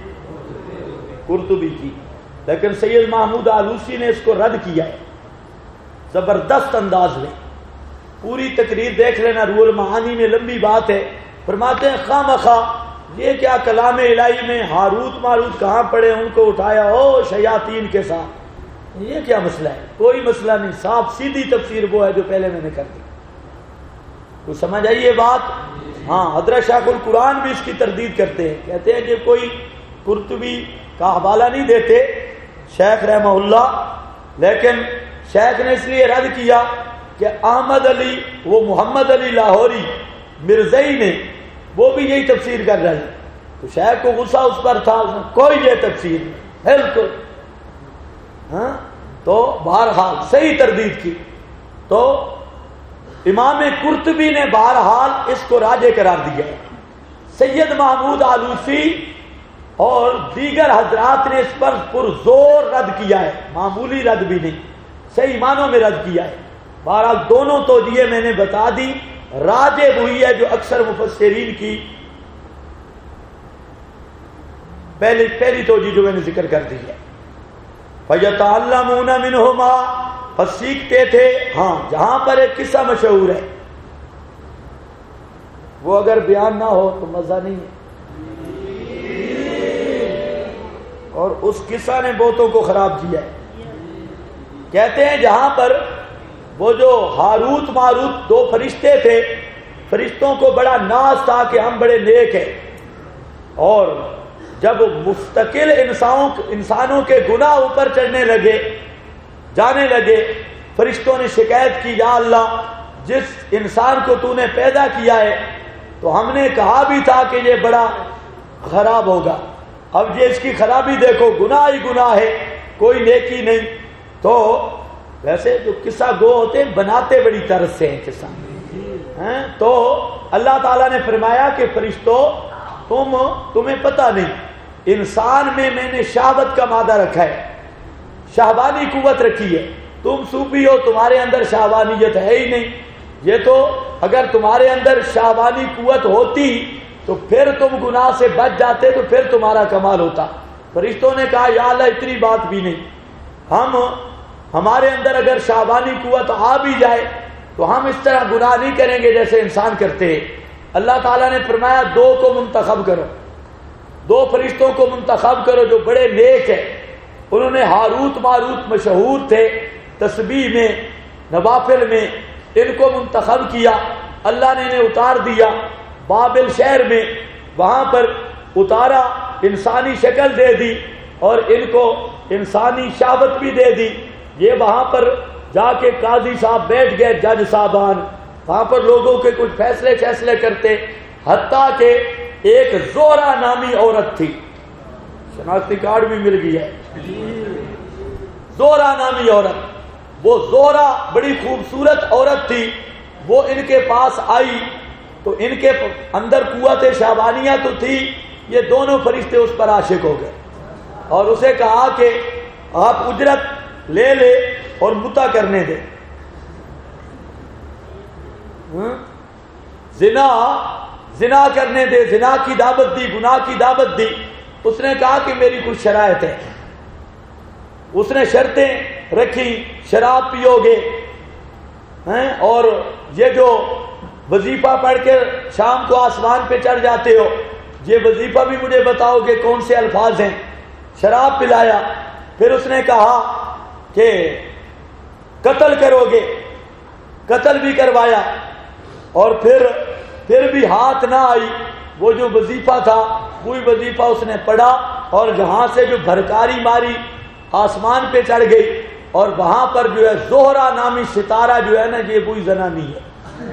قرطبی کی، لیکن سید محمود آلوسی نے اس کو رد کیا ہے زبردست انداز میں، پوری تقریر دیکھ لینا، روح المعانی میں لمبی بات ہے، فرماتے ہیں خواہ مخواہ یہ کیا کلام الہی میں ہاروت ماروت کہاں پڑے، ان کو اٹھایا ہو شیاطین کے ساتھ، یہ کیا مسئلہ ہے؟ کوئی مسئلہ نہیں، صاف سیدھی تفسیر وہ ہے جو پہلے میں نے کر دی، تو سمجھ آئی یہ بات؟ ہاں، حضرت شیخ القرآن بھی اس کی تردید کرتے ہیں، کہتے ہیں کہ کوئی قرطبی کا حوالہ نہیں دیتے شیخ رحمہ اللہ، لیکن شیخ نے اس لیے رد کیا کہ احمد علی، وہ محمد علی لاہوری مرزئی نے، وہ بھی یہی تفسیر کر رہے ہیں، تو شیخ کو غصہ اس پر تھا، اس نے کوئی یہ تفسیر نہیں بالکل، ہاں، تو بہرحال صحیح تردید کی۔ تو امام قرطبی نے بہرحال اس کو راجح قرار دیا ہے، سید محمود آلوسی اور دیگر حضرات نے اس پر پرزور رد کیا ہے، معمولی رد بھی نہیں، صحیح معنوں میں رد کیا ہے۔ بہرحال دونوں توجیہ میں نے بتا دی، راجح ہوئی ہے جو اکثر مفسرین کی پہلی توجیہ جو میں نے ذکر کر دی ہے، فَيَتَعَلَّمُونَ مِنْهُمَا، پس سیکھتے تھے۔ ہاں، جہاں پر ایک قصہ مشہور ہے، وہ اگر بیان نہ ہو تو مزہ نہیں ہے، اور اس قصہ نے بہتوں کو خراب کیا ہے۔ کہتے ہیں جہاں پر وہ جو ہاروت ماروت دو فرشتے تھے، فرشتوں کو بڑا ناز تھا کہ ہم بڑے نیک ہیں، اور جب مستقل انسانوں کے گناہ اوپر چڑھنے لگے، جانے لگے، فرشتوں نے شکایت کی، یا اللہ جس انسان کو تو نے پیدا کیا ہے تو ہم نے کہا بھی تھا کہ یہ بڑا خراب ہوگا، اب یہ اس کی خرابی دیکھو، گناہ ہی گناہ ہے، کوئی نیکی نہیں۔ تو ویسے جو قصہ گو ہوتے ہیں بناتے بڑی طرز سے ہیں قصہ، تو اللہ تعالیٰ نے فرمایا کہ فرشتوں تمہیں پتہ نہیں، انسان میں نے شہوت کا مادہ رکھا ہے، شہوانی قوت رکھی ہے، تم صوفی ہو، تمہارے اندر شہوانیت ہے ہی نہیں، یہ تو اگر تمہارے اندر شہوانی قوت ہوتی تو پھر تم گناہ سے بچ جاتے، تو پھر تمہارا کمال ہوتا۔ فرشتوں نے کہا یا اللہ اتنی بات بھی نہیں، ہمارے اندر اگر شہوانی قوت آ بھی جائے تو ہم اس طرح گناہ نہیں کریں گے جیسے انسان کرتے ہیں۔ اللہ تعالیٰ نے فرمایا 2 کو منتخب کرو، 2 فرشتوں کو منتخب کرو جو بڑے نیک ہیں۔ انہوں نے ہاروت ماروت مشہور تھے تسبیح میں، نوافل میں، ان کو منتخب کیا۔ اللہ نے انہیں اتار دیا بابل شہر میں، وہاں پر اتارا، انسانی شکل دے دی اور ان کو انسانی شہوت بھی دے دی۔ یہ وہاں پر جا کے قاضی صاحب بیٹھ گئے، جج صاحبان، وہاں پر لوگوں کے کچھ فیصلے کرتے، حتیٰ کہ ایک زہرا نامی عورت تھی، شناختی کارڈ بھی مل گئی ہے، زہرا نامی عورت۔ وہ زہرا بڑی خوبصورت عورت تھی، وہ ان کے پاس آئی تو ان کے اندر قوت شہوانیہ تو تھی، یہ دونوں فرشتے اس پر عاشق ہو گئے اور اسے کہا کہ آپ اجرت لے لے اور متع کرنے دے۔ زنا کرنے دے، زنا کی دعوت دی، گناہ کی دعوت دی۔ اس نے کہا کہ میری کچھ شرائط ہے، اس نے شرطیں رکھی، شراب پیو گے اور یہ جو وظیفہ پڑھ کے شام کو آسمان پہ چڑھ جاتے ہو، یہ وظیفہ بھی مجھے بتاؤ کہ کون سے الفاظ ہیں۔ شراب پلایا، پھر اس نے کہا کہ قتل کرو گے، قتل بھی کروایا، اور پھر بھی ہاتھ نہ آئی۔ وہ جو وظیفہ تھا وہی وظیفہ اس نے پڑھا اور جہاں سے جو بھرکاری ماری آسمان پہ چڑھ گئی، اور وہاں پر جو ہے زہرا نامی ستارہ جو ہے نا، یہ وہی زنانی ہے،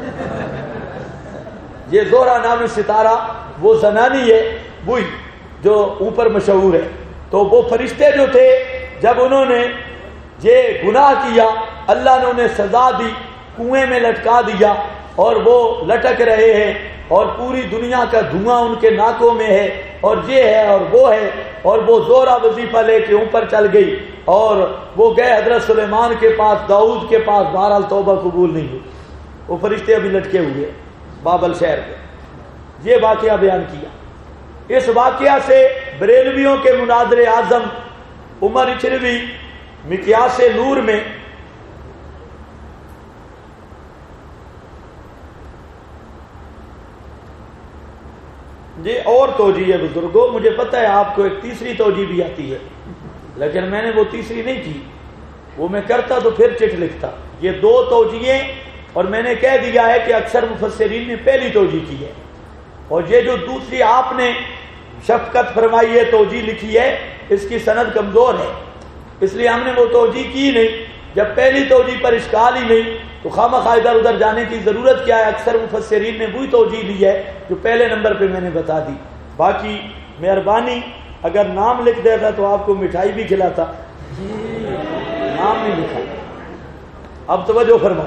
یہ زہرا نامی ستارہ وہ زنانی ہے، وہی جو اوپر مشہور ہے۔ تو وہ فرشتے جو تھے جب انہوں نے یہ گناہ کیا، اللہ نے انہیں سزا دی، کنویں میں لٹکا دیا اور وہ لٹک رہے ہیں اور پوری دنیا کا دھواں ان کے ناکوں میں ہے، اور یہ ہے اور وہ ہے، اور وہ زہرا وظیفہ لے کے اوپر چل گئی اور وہ گئے حضرت سلیمان کے پاس، داؤد کے پاس، بہرحال توبہ قبول نہیں ہوئی، وہ فرشتے ابھی لٹکے ہوئے بابل شہر پہ۔ یہ واقعہ بیان کیا۔ اس واقعہ سے بریلویوں کے مناظر اعظم عمر اچھروی مقیاس نور میں یہ اور توجیہ ہے بزرگوں، مجھے پتہ ہے آپ کو ایک تیسری توجیہ بھی آتی ہے، لیکن میں نے وہ تیسری نہیں کی، وہ میں کرتا تو پھر چٹ لکھتا۔ یہ 2 توجیہیں، اور میں نے کہہ دیا ہے کہ اکثر مفسرین نے پہلی توجیہ کی ہے، اور یہ جو دوسری آپ نے شفقت فرمائی ہے توجیہ لکھی ہے، اس کی سند کمزور ہے، اس لیے ہم نے وہ توجیہ کی نہیں۔ جب پہلی توجیہ پر اشکال ہی نہیں تو خواہ ادھر ادھر جانے کی ضرورت کیا ہے؟ اکثر مفسرین نے وہی توجیہ لی ہے جو پہلے نمبر پہ میں نے بتا دی۔ باقی مہربانی اگر نام لکھ دیتا تو آپ کو مٹھائی بھی کھلاتا، نام نہیں لکھا۔ اب توجہ فرما،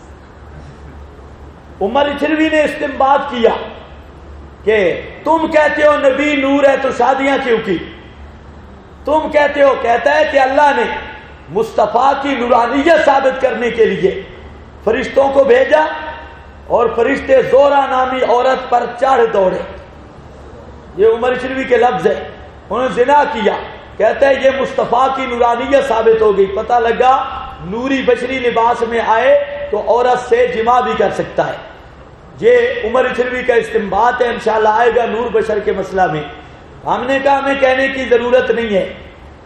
عمر اچھروی نے استنباط کیا کہ تم کہتے ہو نبی نور ہے تو شادیاں کیوں کی؟ تم کہتے ہو، کہتا ہے کہ اللہ نے مصطفیٰ کی نورانیت ثابت کرنے کے لیے فرشتوں کو بھیجا اور فرشتے زہرا نامی عورت پر چڑھ دوڑے۔ یہ عمر اچھروی کے لفظ ہے، انہوں نے زنا کیا، کہتا ہے یہ مصطفیٰ کی نورانیت ثابت ہو گئی، پتہ لگا نوری بشری لباس میں آئے تو عورت سے جماع بھی کر سکتا ہے۔ یہ عمر اچھروی کا استنباط ہے، انشاءاللہ آئے گا نور بشر کے مسئلہ میں۔ ہم نے کہا ہمیں کہنے کی ضرورت نہیں ہے۔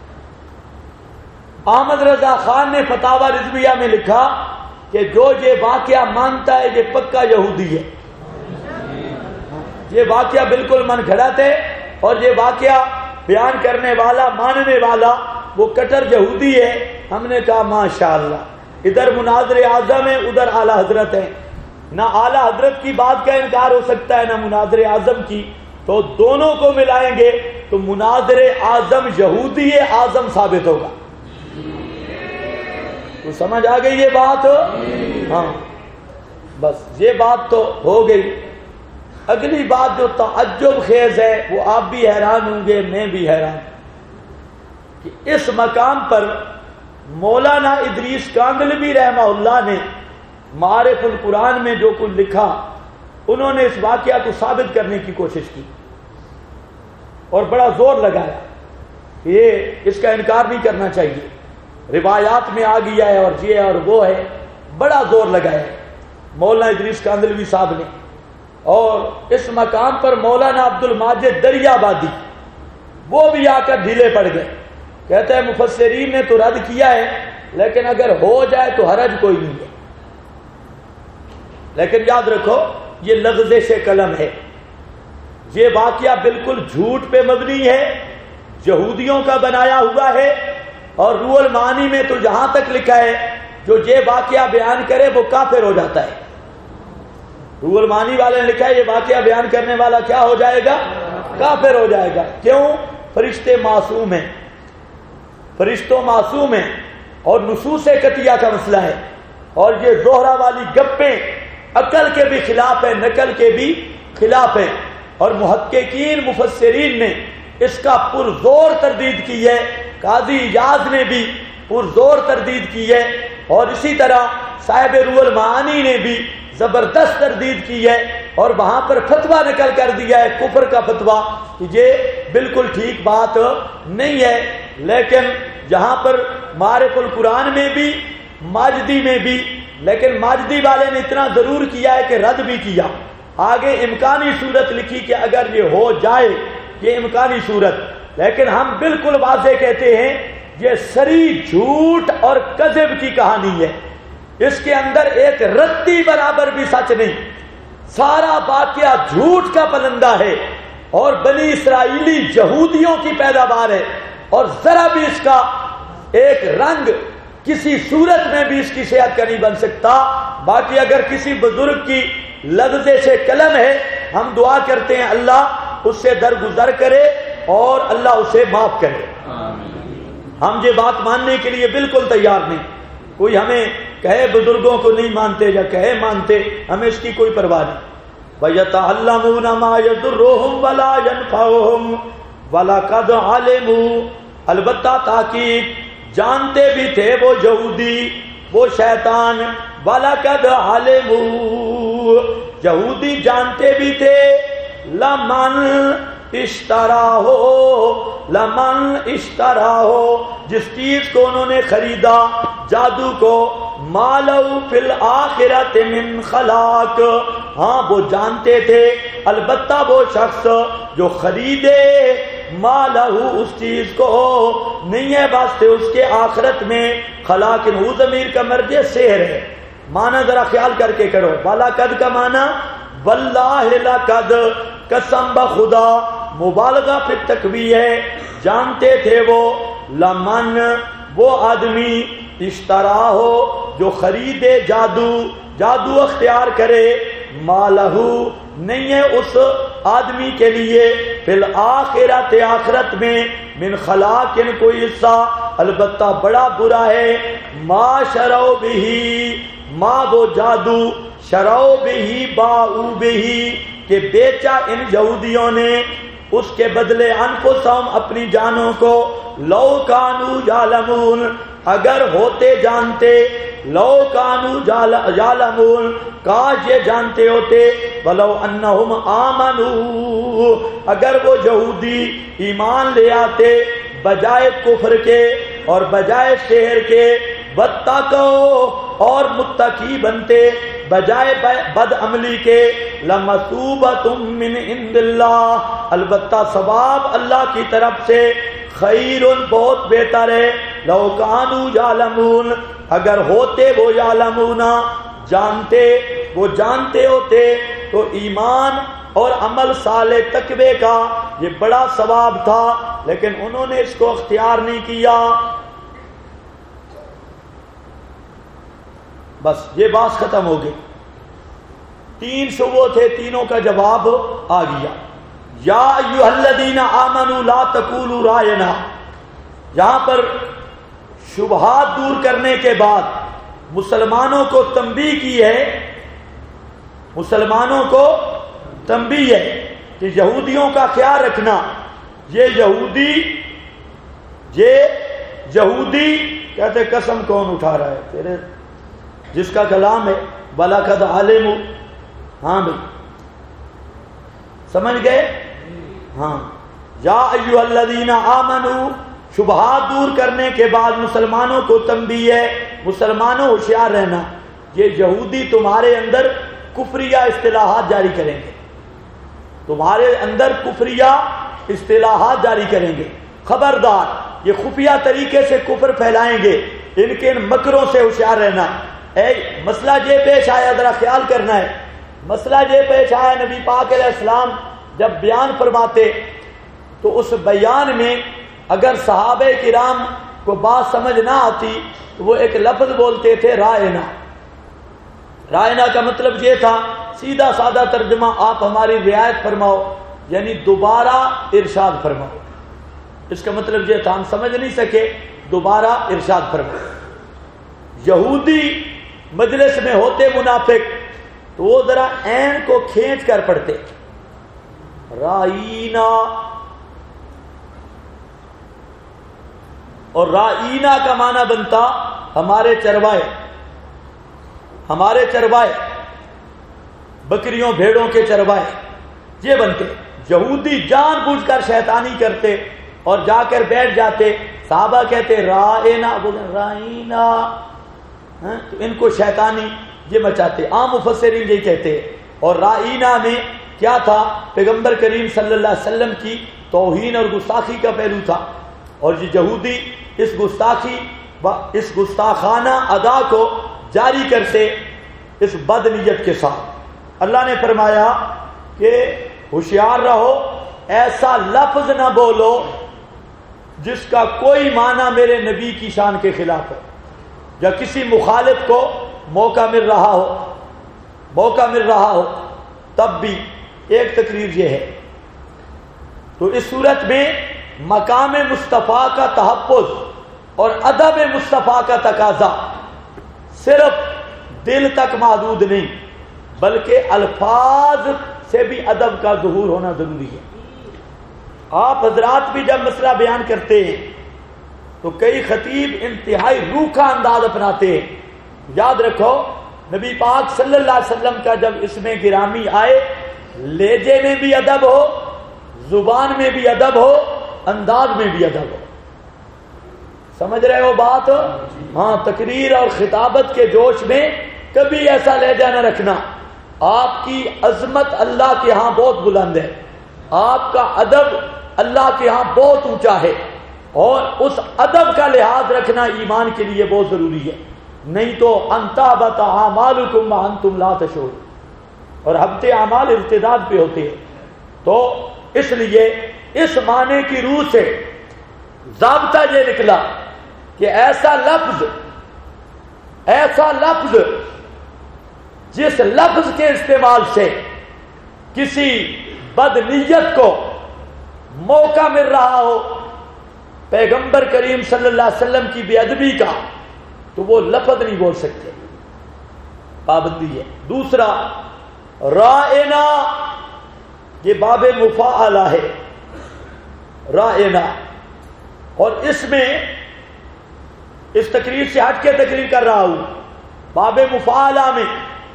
احمد رضا خان نے فتاوی رضویہ میں لکھا کہ جو یہ واقعہ مانتا ہے یہ پکا یہودی ہے، یہ واقعہ بالکل من گھڑت ہے، اور یہ واقعہ بیان کرنے والا، ماننے والا وہ کٹر یہودی ہے۔ ہم نے کہا ماشاءاللہ، ادھر مناظر اعظم ہے، ادھر اعلی حضرت ہے، نہ اعلی حضرت کی بات کا انکار ہو سکتا ہے نہ مناظر اعظم کی، تو دونوں کو ملائیں گے تو مناظر اعظم یہودی اعظم ثابت ہوگا۔ تو سمجھ آ گئی یہ بات؟ ہاں بس یہ بات تو ہو گئی۔ اگلی بات جو تعجب خیز ہے وہ آپ بھی حیران ہوں گے، میں بھی حیران، کہ اس مقام پر مولانا ادریس کاندلوی رحمہ اللہ نے معارف القرآن میں جو کچھ لکھا، انہوں نے اس واقعہ کو ثابت کرنے کی کوشش کی اور بڑا زور لگایا کہ یہ اس کا انکار نہیں کرنا چاہیے، روایات میں آ گیا ہے اور یہ اور وہ ہے، بڑا زور لگایا۔ مولانا ادریس کاندھلوی صاحب نے، اور اس مقام پر مولانا عبد الماجد دریابادی وہ بھی آ کر ڈھیلے پڑ گئے. کہتے ہیں مفسرین نے تو رد کیا ہے لیکن اگر ہو جائے تو حرج کوئی نہیں ہے. لیکن یاد رکھو یہ لغزش قلم ہے، یہ واقعہ بالکل جھوٹ پہ مبنی ہے، یہودیوں کا بنایا ہوا ہے. اور روح المعانی میں تو جہاں تک لکھا ہے جو یہ واقعہ بیان کرے وہ کافر ہو جاتا ہے. روح المعانی والے نے لکھا ہے یہ واقعہ بیان کرنے والا کیا ہو جائے گا؟ کافر ہو جائے گا. کیوں؟ فرشتے معصوم ہیں، فرشتوں معصوم ہیں، اور نصوص قطعیہ کا مسئلہ ہے. اور یہ زہرہ والی گپیں عقل کے بھی خلاف ہیں، نقل کے بھی خلاف ہیں. اور محققین مفسرین نے اس کا پرزور تردید کی ہے، قاضی ایاز نے بھی پرزور تردید کی ہے، اور اسی طرح صاحب روح المعانی نے بھی زبردست تردید کی ہے، اور وہاں پر فتویٰ نقل کر دیا ہے، کفر کا فتویٰ، کہ یہ بالکل ٹھیک بات نہیں ہے. لیکن جہاں پر معارف القرآن میں بھی ماجدی میں بھی، لیکن ماجدی والے نے اتنا ضرور کیا ہے کہ رد بھی کیا. آگے امکانی صورت لکھی کہ اگر یہ ہو جائے، یہ امکانی صورت. لیکن ہم بالکل واضح کہتے ہیں یہ سری جھوٹ اور کذب کی کہانی ہے، اس کے اندر ایک رتی برابر بھی سچ نہیں. سارا واقعہ جھوٹ کا پلندہ ہے اور بنی اسرائیلی یہودیوں کی پیداوار ہے، اور ذرا بھی اس کا ایک رنگ کسی صورت میں بھی اس کی صحت کا نہیں بن سکتا. باقی اگر کسی بزرگ کی لفظ سے قلم ہے، ہم دعا کرتے ہیں اللہ اس سے درگزر کرے اور اللہ اسے معاف کرے. ہم یہ بات ماننے کے لیے بالکل تیار نہیں. کوئی ہمیں کہے بزرگوں کو نہیں مانتے یا کہے مانتے، ہمیں اس کی کوئی پرواہ نہیں. وَيَتَعَلَّمُونَ مَا يَضُرُّهُمْ وَلَا يَنْفَعُهُمْ وَلَقَدْ عَلِمُوا، البتہ تحقیق جانتے بھی تھے وہ یہودی، وہ شیطان. وَلَقَدْ عَلِمُوا، یہودی جانتے بھی تھے. لَمَنْ اشتراہو، لمن اشتراہو، جس چیز کو انہوں نے خریدا، جادو کو، مالو فی الآخرۃ من خلاق، ہاں وہ جانتے تھے البتہ وہ شخص جو خریدے مالہ اس چیز کو نہیں ہے واسطے اس کے آخرت میں خلاق. ہو ضمیر کا مرجع سحر ہے. معنی ذرا خیال کر کے کرو. وَلَقَدْ کا معنی واللہ لقد، قسم بخدا، مبالغہ پھر تقوی ہے. جانتے تھے وہ، لمن وہ آدمی، اشترا ہو جو خریدے جادو، جادو اختیار کرے، مالہ نہیں ہے اس آدمی کے لیے، فی الآخرۃ آخرت میں، من خلاق کوئی حصہ، البتہ بڑا برا ہے. ما شروا بہی، ما وہ جادو، شروا بہی باؤ بہی کہ بیچا ان یہودیوں نے اس کے بدلے انفسہم اپنی جانوں کو. لو کانوا یعلمون، اگر ہوتے جانتے، لو کانوا یعلمون، کاش یہ جانتے ہوتے، ولو انہم آمنوا، اگر وہ یہودی ایمان لے آتے بجائے کفر کے اور بجائے شہر کے، واتقوا اور متقی بنتے بجائے بد عملی کے، لمثوبۃ من عند اللہ، البتہ ثواب اللہ کی طرف سے، خیر بہت بہتر ہے. لو کانوا یعلمون، اگر ہوتے وہ یعلمون جانتے، وہ جانتے ہوتے تو ایمان اور عمل صالح تقوی کا یہ بڑا ثواب تھا، لیکن انہوں نے اس کو اختیار نہیں کیا. بس یہ بات ختم ہو گئی. 3 شبہے تھے، تینوں کا جواب آ گیا. یا ایھا الذین آمنوا لا تقولوا رائنا، یہاں پر شبہات دور کرنے کے بعد مسلمانوں کو تنبیہ کی ہے، مسلمانوں کو تنبیہ ہے کہ یہودیوں کا خیال رکھنا. یہ یہودی کہتے قسم کون اٹھا رہا ہے تیرے جس کا کلام ہے. وَلَقَدْ عَلِمُوا، ہاں بھائی سمجھ گئے؟ ہاں. یا ایھا الذین آمنوا، شبہات دور کرنے کے بعد مسلمانوں کو تنبیہ ہے، مسلمانوں ہوشیار رہنا. یہ یہودی تمہارے اندر کفریہ اصطلاحات جاری کریں گے، تمہارے اندر کفریہ اصطلاحات جاری کریں گے، خبردار یہ خفیہ طریقے سے کفر پھیلائیں گے، ان کے ان مکروں سے ہوشیار رہنا۔ مسئلہ یہ پیش آیا، ذرا خیال کرنا ہے، مسئلہ یہ پیش آیا، نبی پاک علیہ السلام جب بیان فرماتے تو اس بیان میں اگر صحابہ کرام کو بات سمجھ نہ آتی تو وہ ایک لفظ بولتے تھے رائنا۔ رائنا کا مطلب یہ تھا، سیدھا سادہ ترجمہ، آپ ہماری رعایت فرماؤ، یعنی دوبارہ ارشاد فرماؤ۔ اس کا مطلب یہ تھا، ہم سمجھ نہیں سکے، دوبارہ ارشاد فرماؤ۔ یہودی مجلس میں ہوتے منافق تو وہ ذرا عین کو کھینچ کر پڑھتے، رائینا، اور رائینا کا معنی بنتا ہمارے چروائے، ہمارے چروائے، بکریوں بھیڑوں کے چروائے، یہ بنتے۔ یہودی جان بوجھ کر شیطانی کرتے اور جا کر بیٹھ جاتے، صحابہ کہتے رائنا، بولیں رائنا، تو ان کو شیطانی یہ مچاتے، عام مفسرین یہی کہتے۔ اور رائینا میں کیا تھا؟ پیغمبر کریم صلی اللہ علیہ وسلم کی توہین اور گستاخی کا پہلو تھا، اور یہ یہودی اس گستاخی، اس گستاخانہ ادا کو جاری کرتے اس بد نیت کے ساتھ۔ اللہ نے فرمایا کہ ہوشیار رہو، ایسا لفظ نہ بولو جس کا کوئی معنی میرے نبی کی شان کے خلاف ہو، یا کسی مخالف کو موقع مل رہا ہو تب بھی۔ ایک تقریر یہ ہے، تو اس صورت میں مقام مصطفیٰ کا تحفظ اور ادب مصطفیٰ کا تقاضا صرف دل تک محدود نہیں، بلکہ الفاظ سے بھی ادب کا ظہور ہونا ضروری ہے۔ آپ حضرات بھی جب مسئلہ بیان کرتے ہیں تو کئی خطیب انتہائی روکھا انداز اپناتے ہیں۔ یاد رکھو، نبی پاک صلی اللہ علیہ وسلم کا جب اس میں گرامی آئے، لہجے میں بھی ادب ہو، زبان میں بھی ادب ہو، انداز میں بھی ادب ہو۔ سمجھ رہے ہو بات؟ ہاں، تقریر اور خطابت کے جوش میں کبھی ایسا لہجہ نہ رکھنا۔ آپ کی عظمت اللہ کے ہاں بہت بلند ہے، آپ کا ادب اللہ کے ہاں بہت اونچا ہے، اور اس ادب کا لحاظ رکھنا ایمان کے لیے بہت ضروری ہے، نہیں تو انتابت اعمالکم وانتم لا تشعرون، اور حبط اعمال ارتداد پہ ہوتے ہیں۔ تو اس لیے اس معنی کی روح سے ضابطہ یہ نکلا کہ ایسا لفظ جس لفظ کے استعمال سے کسی بد نیت کو موقع مل رہا ہو پیغمبر کریم صلی اللہ علیہ وسلم کی بے ادبی کا، تو وہ لفظ نہیں بول سکتے، پابندی ہے۔ دوسرا، رائنا، یہ باب مفاعلہ ہے، رائنا، اور اس میں اس تقریر سے ہٹ کے تقریر کر رہا ہوں، باب مفاعلہ میں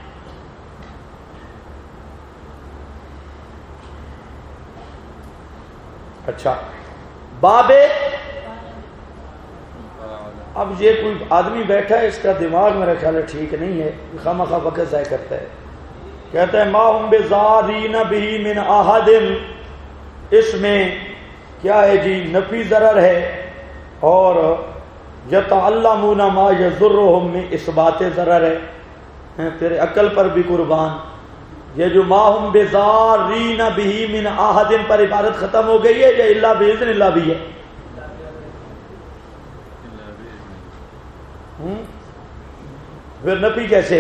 اچھا باب، اب یہ کوئی آدمی بیٹھا ہے، اس کا دماغ میرا خیال ہے ٹھیک نہیں ہے، خامخواہ وقت ضائع کرتا ہے۔ کہتا ہے ما ہم بزارین بہ من احد، اس میں کیا ہے جی؟ نفی ضرر ہے، اور یتعلمون ما یضرہم میں اثبات ضرر ہے۔ تیرے عقل پر بھی قربان، یہ جو ما ہم بزارین بہ من احد پر عبارت ختم ہو گئی ہے، یا الا باذن اللہ بھی ہے؟ پھر نفی کیسے؟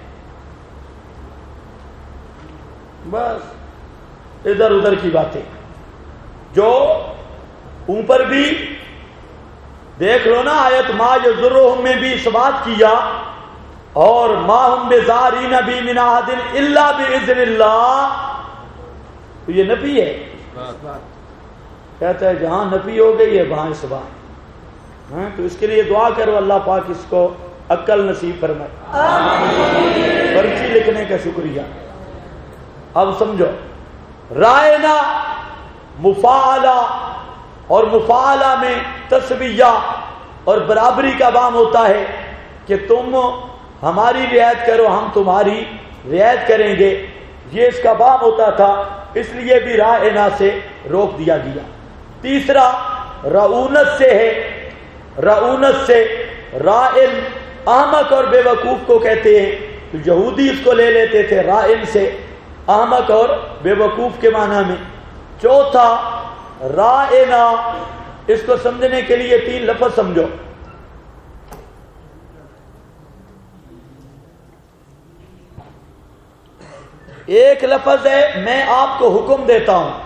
بس ادھر ادھر کی باتیں، جو اوپر بھی دیکھ لو نا، آیت ما یضرہم میں بھی اثبات کیا، اور ما ہم بزارین بہ من احد الا باذن اللہ، تو یہ نفی ہے۔ کہتا ہے جہاں نفی ہو گئی ہے وہاں اثبات، تو اس کے لیے دعا کرو اللہ پاک اس کو عقل نصیب فرمائے۔ پرچی لکھنے کا شکریہ۔ اب سمجھو، رائنا مفاعلہ، اور مفاعلہ میں تسویہ اور برابری کا بام ہوتا ہے کہ تم ہماری رعایت کرو ہم تمہاری رعایت کریں گے، یہ اس کا باب ہوتا تھا، اس لیے بھی رائنا سے روک دیا گیا۔ تیسرا رعونت سے ہے، رعونت سے رائن احمق اور بے وقوف کو کہتے ہیں، تو یہودی اس کو لے لیتے تھے رائن سے، احمق اور بے وقوف کے معنی میں۔ چوتھا رائنا، اس کو سمجھنے کے لیے 3 لفظ سمجھو۔ ایک لفظ ہے میں آپ کو حکم دیتا ہوں،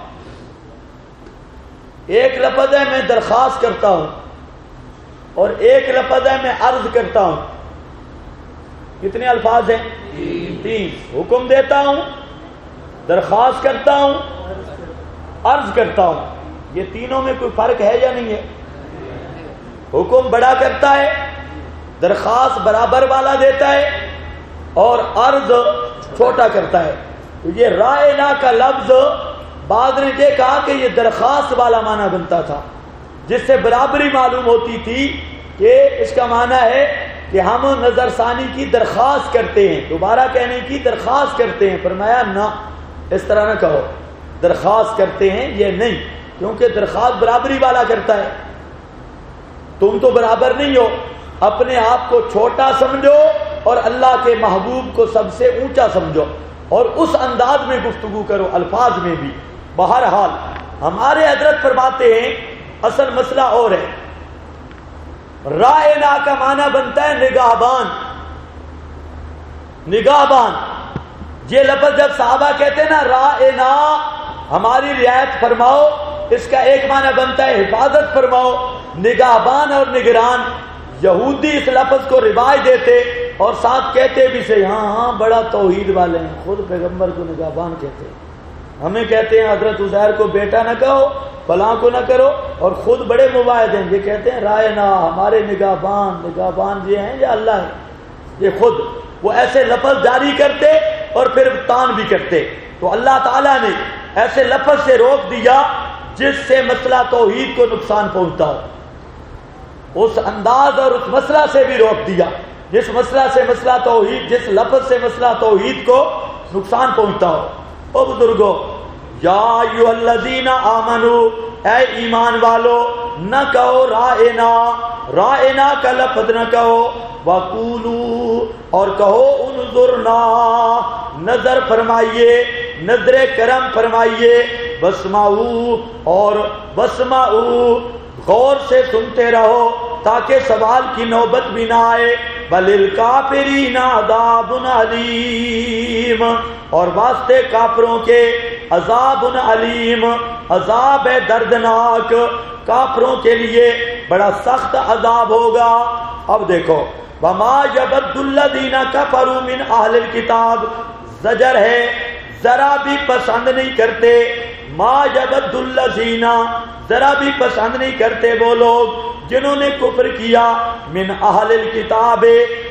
ایک لفظ ہے میں درخواست کرتا ہوں، اور ایک لفظ ہے میں عرض کرتا ہوں۔ کتنے الفاظ ہیں؟ 3۔ حکم دیتا ہوں، درخواست کرتا ہوں، عرض کرتا ہوں۔ یہ تینوں میں کوئی فرق ہے یا نہیں ہے؟ حکم بڑا کرتا ہے، درخواست برابر والا دیتا ہے، اور عرض چھوٹا کرتا ہے۔ تو یہ رائنا کا لفظ بعض نے یہ کہا کہ یہ درخواست والا معنی بنتا تھا، جس سے برابری معلوم ہوتی تھی کہ اس کا معنی ہے کہ ہم نظر ثانی کی درخواست کرتے ہیں، دوبارہ کہنے کی درخواست کرتے ہیں۔ فرمایا نہ، اس طرح نہ کہو، درخواست کرتے ہیں یہ نہیں، کیونکہ درخواست برابری والا کرتا ہے، تم تو برابر نہیں ہو، اپنے آپ کو چھوٹا سمجھو اور اللہ کے محبوب کو سب سے اونچا سمجھو، اور اس انداز میں گفتگو کرو، الفاظ میں بھی۔ بہرحال ہمارے حضرت فرماتے ہیں اصل مسئلہ اور ہے۔ رائنا کا معنی بنتا ہے نگہبان، نگہبان۔ یہ لفظ جب صحابہ کہتے ہیں نا رائنا، ہماری رعایت فرماؤ، اس کا ایک معنی بنتا ہے حفاظت فرماؤ، نگہبان اور نگران۔ یہودی اس لفظ کو رواج دیتے اور ساتھ کہتے بھی سے ہاں ہاں بڑا توحید والے ہیں، خود پیغمبر کو نگہبان کہتے ہیں، ہمیں کہتے ہیں حضرت عزیر کو بیٹا نہ کہو، فلاں کو نہ کرو، اور خود بڑے مباحث ہیں، یہ کہتے ہیں رائنا ہمارے نگہبان، نگہبان یہ ہیں یا اللہ ہے، یہ خود وہ ایسے لفظ جاری کرتے اور پھر تان بھی کرتے۔ تو اللہ تعالیٰ نے ایسے لفظ سے روک دیا جس سے مسئلہ توحید کو نقصان پہنچتا ہو، اس انداز اور اس مسئلہ سے بھی روک دیا جس مسئلہ سے مسئلہ توحید، جس لفظ سے مسئلہ توحید کو نقصان پہنچتا ہو۔ او بزرگو، یا ایھا الذین آمنو، اے ایمان والو، نہ کہو رائنا، رائنا کا لفظ نہ کہو، وقولو، اور کہو انظرنا، نظر فرمائیے، نظر کرم فرمائیے، واسمعوا، اور واسمعوا، غور سے سنتے رہو تاکہ سوال کی نوبت بھی نہ آئے۔ وَلِلْكَافِرِينَ عَذَابٌ عَلِيمٌ، اور واسطے کافروں کے عذاب علیم، عذاب دردناک، کافروں کے لیے بڑا سخت عذاب ہوگا۔ اب دیکھو، وَمَا يَبَدُّ الَّذِينَ كَفَرُوا مِنْ أَهْلِ الْكِتَابِ، زجر ہے، ذرا بھی پسند نہیں کرتے، ما یبد الذین، ذرا بھی پسند نہیں کرتے وہ لوگ جنہوں نے کفر کیا، من اہل الکتاب،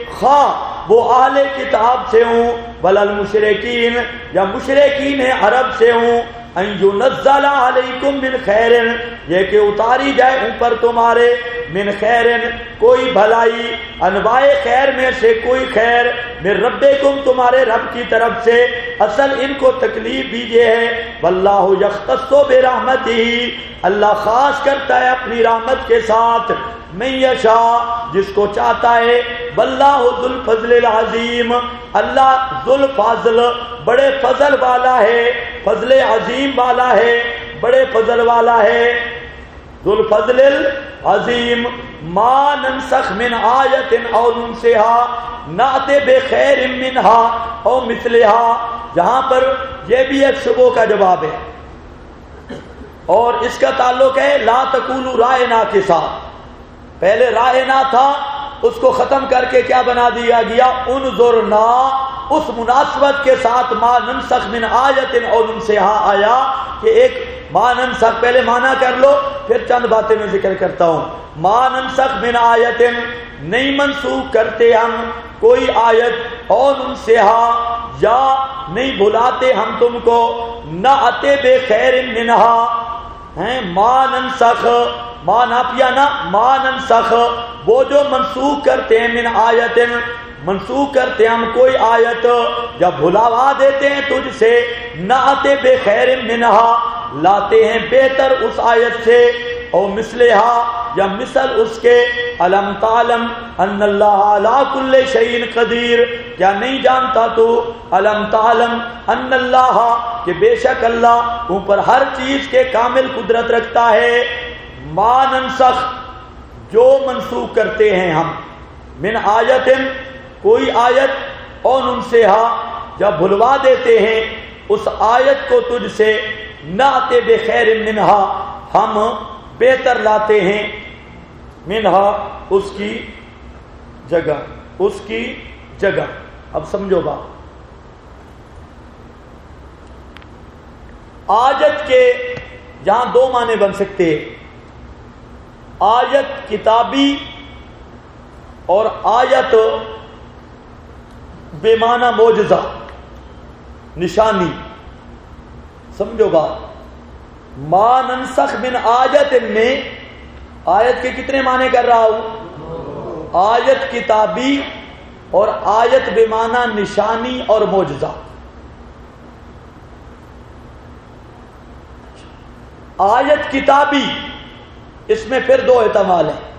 خواہ وہ اہل کتاب سے ہوں، ولا المشرکین، یا مشرکین عرب سے ہوں، ان ينزل علیکم من خیر، یہ کہ اتاری جائے اوپر تمہارے، من خیر، کوئی بھلائی، انواع خیر میں سے کوئی خیر، من ربکم، تمہارے رب کی طرف سے۔ اصل ان کو تکلیف بھی یہ ہے، واللہ یختص برحمتہ، اللہ خاص کرتا ہے اپنی رحمت کے ساتھ، من یشاء، جس کو چاہتا ہے، واللہ ذو الفضل العظیم، اللہ ذو الفضل، بڑے فضل والا ہے، فضل عظیم والا ہے، بڑے فضل والا ہے، ذو الفضل العظیم۔ ما ننسخ من آیت او ننسها نأت بخیر منها او مثلها، جہاں پر یہ بھی ایک شبہ کا جواب ہے، اور اس کا تعلق ہے لا تقولوا رائنا کے ساتھ۔ پہلے رائنا تھا، اس کو ختم کر کے کیا بنا دیا گیا، انظرنا، اس مناسبت کے ساتھ ما ننسخ من آیت او ننسها آیا کہ ایک ما ننسخ، پہلے مانا کر لو پھر چند باتیں میں ذکر کرتا ہوں۔ ما ننسخ من آیت، نہیں منسوخ کرتے ہم کوئی آیت، اور ننسها، یا نہیں بھلاتے ہم تم کو، نأت بخیر منها، ہیں ما ننسخ، ما نافیہ نہ، ما ننسخ، وہ جو منسوخ کرتے ہیں، من آیت، منسوخ کرتے ہم کوئی آیت یا بھلاوا دیتے ہیں تجھ سے، ناتے بے خیر منہا، لاتے ہیں بہتر اس آیت سے، او مثلہا یا مثل اس کے، الم تعلم ان اللہ علی کل شیء قدیر، کیا نہیں جانتا تو، الم تعلم ان اللہ کہ بے شک اللہ اوپر ہر چیز کے کامل قدرت رکھتا ہے، ما ننسخ جو منسوخ کرتے ہیں ہم، من آیت کوئی آیت، اور ننسیہا جب بھلوا دیتے ہیں اس آیت کو تجھ سے، ناتے بخیر منہا ہم بہتر لاتے ہیں، منہا اس کی جگہ، اس کی جگہ۔ اب سمجھو بات، آیت کے یہاں دو معنی بن سکتے ہیں، آیت کتابی اور آیت بے معنی معجزہ، نشانی۔ سمجھو بات، ما ننسخ من آیت میں آیت کے کتنے معنی کر رہا ہوں؟ آیت کتابی اور آیت بے معنی نشانی اور معجزہ۔ آیت کتابی، اس میں پھر دو احتمال ہیں،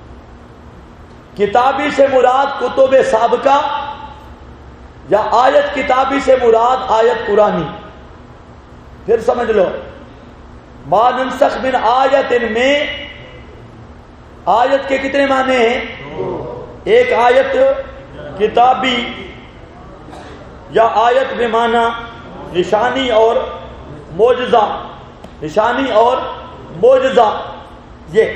کتابی سے مراد کتب سابقہ، یا آیت کتابی سے مراد آیت قرآنی۔ پھر سمجھ لو، ما ننسخ من آیت میں آیت کے کتنے معنی ہیں؟ ایک آیت کتابی یا آیت بے معنی نشانی اور معجزہ، نشانی اور معجزہ۔ یہ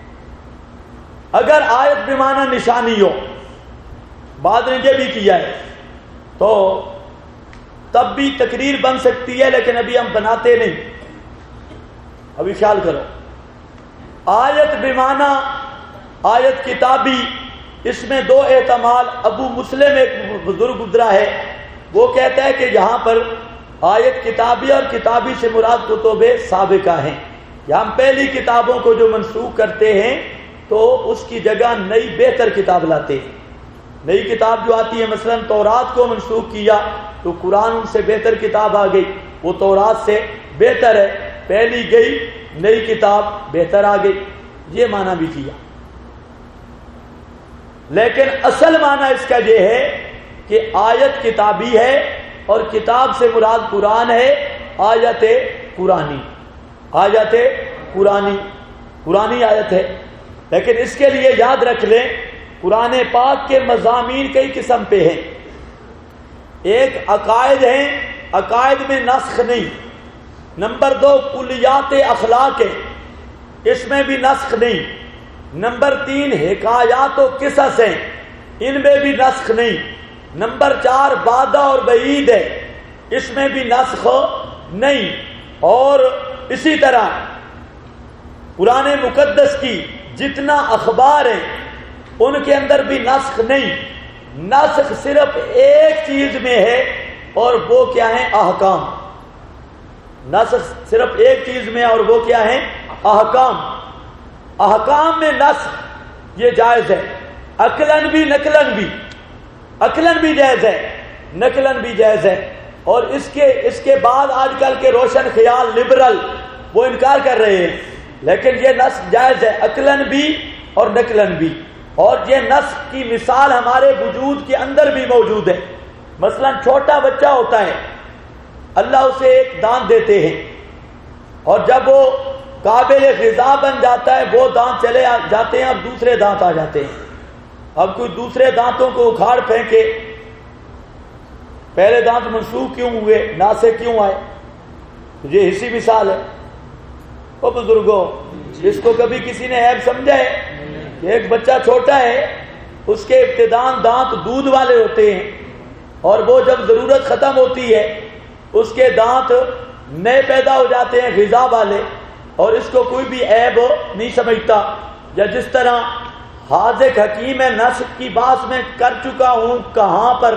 اگر آیت بے معنی نشانی ہو، بعد نے یہ بھی کیا ہے، تو تب بھی تقریر بن سکتی ہے، لیکن ابھی ہم بناتے نہیں۔ ابھی خیال کرو، آیت بے معنی آیت کتابی، اس میں دو احتمال۔ ابو مسلم ایک بزرگ گزرا ہے، وہ کہتا ہے کہ یہاں پر آیت کتابی اور کتابی سے مراد کتب سابقہ ہیں، یا ہم پہلی کتابوں کو جو منسوخ کرتے ہیں تو اس کی جگہ نئی بہتر کتاب لاتے ہیں۔ نئی کتاب جو آتی ہے، مثلا تورات کو منسوخ کیا تو قرآن سے بہتر کتاب آ گئی، وہ تورات سے بہتر ہے، پہلی گئی نئی کتاب بہتر آ گئی، یہ معنی بھی کیا۔ لیکن اصل معنی اس کا یہ ہے کہ آیت کتابی ہے اور کتاب سے مراد قرآن ہے، آیت قرآنی، آیت قرآنی، قرآنی آیت ہے۔ لیکن اس کے لیے یاد رکھ لیں، قرآن پاک کے مضامین کئی قسم پہ ہیں۔ ایک عقائد ہیں، عقائد میں نسخ نہیں۔ نمبر دو کلیات اخلاق ہے، اس میں بھی نسخ نہیں۔ نمبر تین حکایات و قصص ہیں، ان میں بھی نسخ نہیں۔ نمبر چار وعدہ اور وعید ہے، اس میں بھی نسخ نہیں۔ اور اسی طرح قرآن مقدس کی جتنا اخبار ہیں ان کے اندر بھی نسخ نہیں۔ نسخ صرف ایک چیز میں ہے، اور وہ کیا ہے؟ احکام۔ نسخ صرف ایک چیز میں، اور وہ کیا ہے؟ احکام۔ احکام میں نسخ یہ جائز ہے، عقلاً بھی نقلاً بھی، عقلاً بھی جائز ہے، نقلاً بھی جائز ہے۔ اور اس کے بعد آج کل کے روشن خیال لبرل وہ انکار کر رہے ہیں، لیکن یہ نسخ جائز ہے، عقلاً بھی اور نقلاً بھی۔ اور یہ نسخ کی مثال ہمارے وجود کے اندر بھی موجود ہے۔ مثلا چھوٹا بچہ ہوتا ہے، اللہ اسے ایک دانت دیتے ہیں، اور جب وہ قابل غذا بن جاتا ہے، وہ دانت چلے جاتے ہیں، اب دوسرے دانت آ جاتے ہیں۔ اب کوئی دوسرے دانتوں کو اکھاڑ پھینکے، پہلے دانت منسوخ کیوں ہوئے، ناسے کیوں آئے؟ یہ اسی مثال ہے۔ او بزرگوں، اس کو کبھی کسی نے عیب سمجھا ہے کہ ایک بچہ چھوٹا ہے، اس کے ابتدان دانت دودھ والے ہوتے ہیں، اور وہ جب ضرورت ختم ہوتی ہے اس کے دانت نئے پیدا ہو جاتے ہیں غذا والے، اور اس کو کوئی بھی عیب نہیں سمجھتا۔ یا جس طرح حاذق حکیم ہے، نسخ کی بات میں کر چکا ہوں کہاں پر،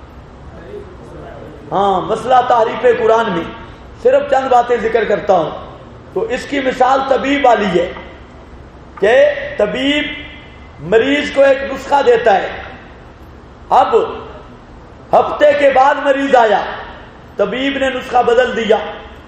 ہاں مسئلہ تحریف قرآن میں صرف چند باتیں ذکر کرتا ہوں۔ تو اس کی مثال طبیب والی ہے کہ طبیب مریض کو ایک نسخہ دیتا ہے، اب ہفتے کے بعد مریض آیا، طبیب نے نسخہ بدل دیا۔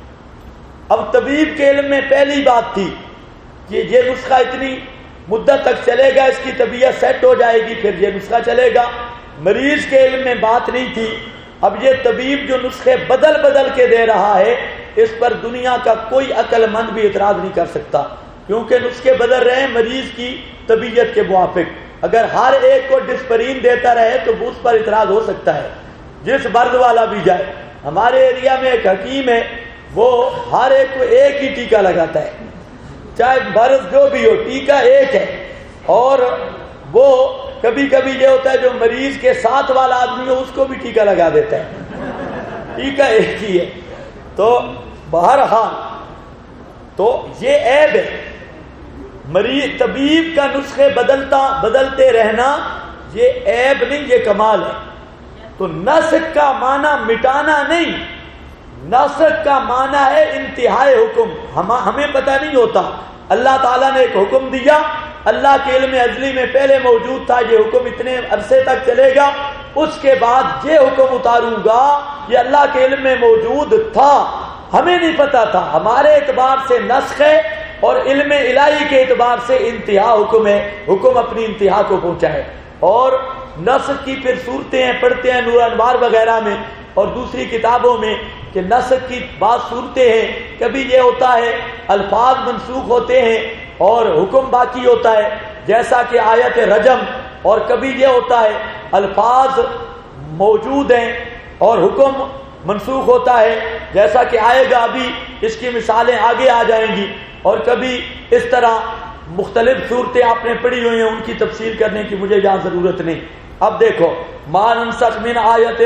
اب طبیب کے علم میں پہلی بات تھی کہ یہ نسخہ اتنی مدت تک چلے گا، اس کی طبیعت سیٹ ہو جائے گی، پھر یہ نسخہ چلے گا۔ مریض کے علم میں بات نہیں تھی۔ اب یہ طبیب جو نسخے بدل کے دے رہا ہے، اس پر دنیا کا کوئی عقل مند بھی اعتراض نہیں کر سکتا، کیونکہ نسخے بدل رہے ہیں مریض کی طبیعت کے موافق۔ اگر ہر ایک کو ڈسپرین دیتا رہے تو اس پر اعتراض ہو سکتا ہے، جس مرض والا بھی جائے۔ ہمارے ایریا میں ایک حکیم ہے، وہ ہر ایک کو ایک ہی ٹیکہ لگاتا ہے، چاہے مرض جو بھی ہو، ٹیکہ ایک ہے۔ اور وہ کبھی کبھی یہ ہوتا ہے جو مریض کے ساتھ والا آدمی ہو اس کو بھی ٹیکہ لگا دیتا ہے، ٹیکہ ایک ہی ہے۔ تو بہرحال تو یہ عیب ہے، مریض طبیب کا نسخے بدلتے رہنا یہ عیب نہیں، یہ کمال ہے۔ تو نسخ کا معنی مٹانا نہیں، نسخ کا معنی ہے انتہائی حکم۔ ہمیں پتہ نہیں ہوتا، اللہ تعالیٰ نے ایک حکم دیا، اللہ کے علم ازلی میں پہلے موجود تھا، یہ حکم اتنے عرصے تک چلے گا، اس کے بعد یہ حکم اتاروں گا، یہ اللہ کے علم میں موجود تھا، ہمیں نہیں پتا تھا۔ ہمارے اعتبار سے نسخ ہے اور علم الہی کے اعتبار سے انتہا حکم ہے، حکم اپنی انتہا کو پہنچا ہے۔ اور نسخ کی پھر صورتیں ہیں، پڑھتے ہیں نور انوار وغیرہ میں اور دوسری کتابوں میں کہ نسخ کی بعض صورتیں ہیں، کبھی یہ ہوتا ہے الفاظ منسوخ ہوتے ہیں اور حکم باقی ہوتا ہے، جیسا کہ آیت رجم، اور کبھی یہ ہوتا ہے الفاظ موجود ہیں اور حکم منسوخ ہوتا ہے، جیسا کہ آئے گا، ابھی اس کی مثالیں آگے آ جائیں گی۔ اور کبھی اس طرح مختلف صورتیں آپ نے پڑھی ہوئی ہیں، ان کی تفصیل کرنے کی مجھے یہاں ضرورت نہیں۔ اب دیکھو، ما ننسخ من آیت،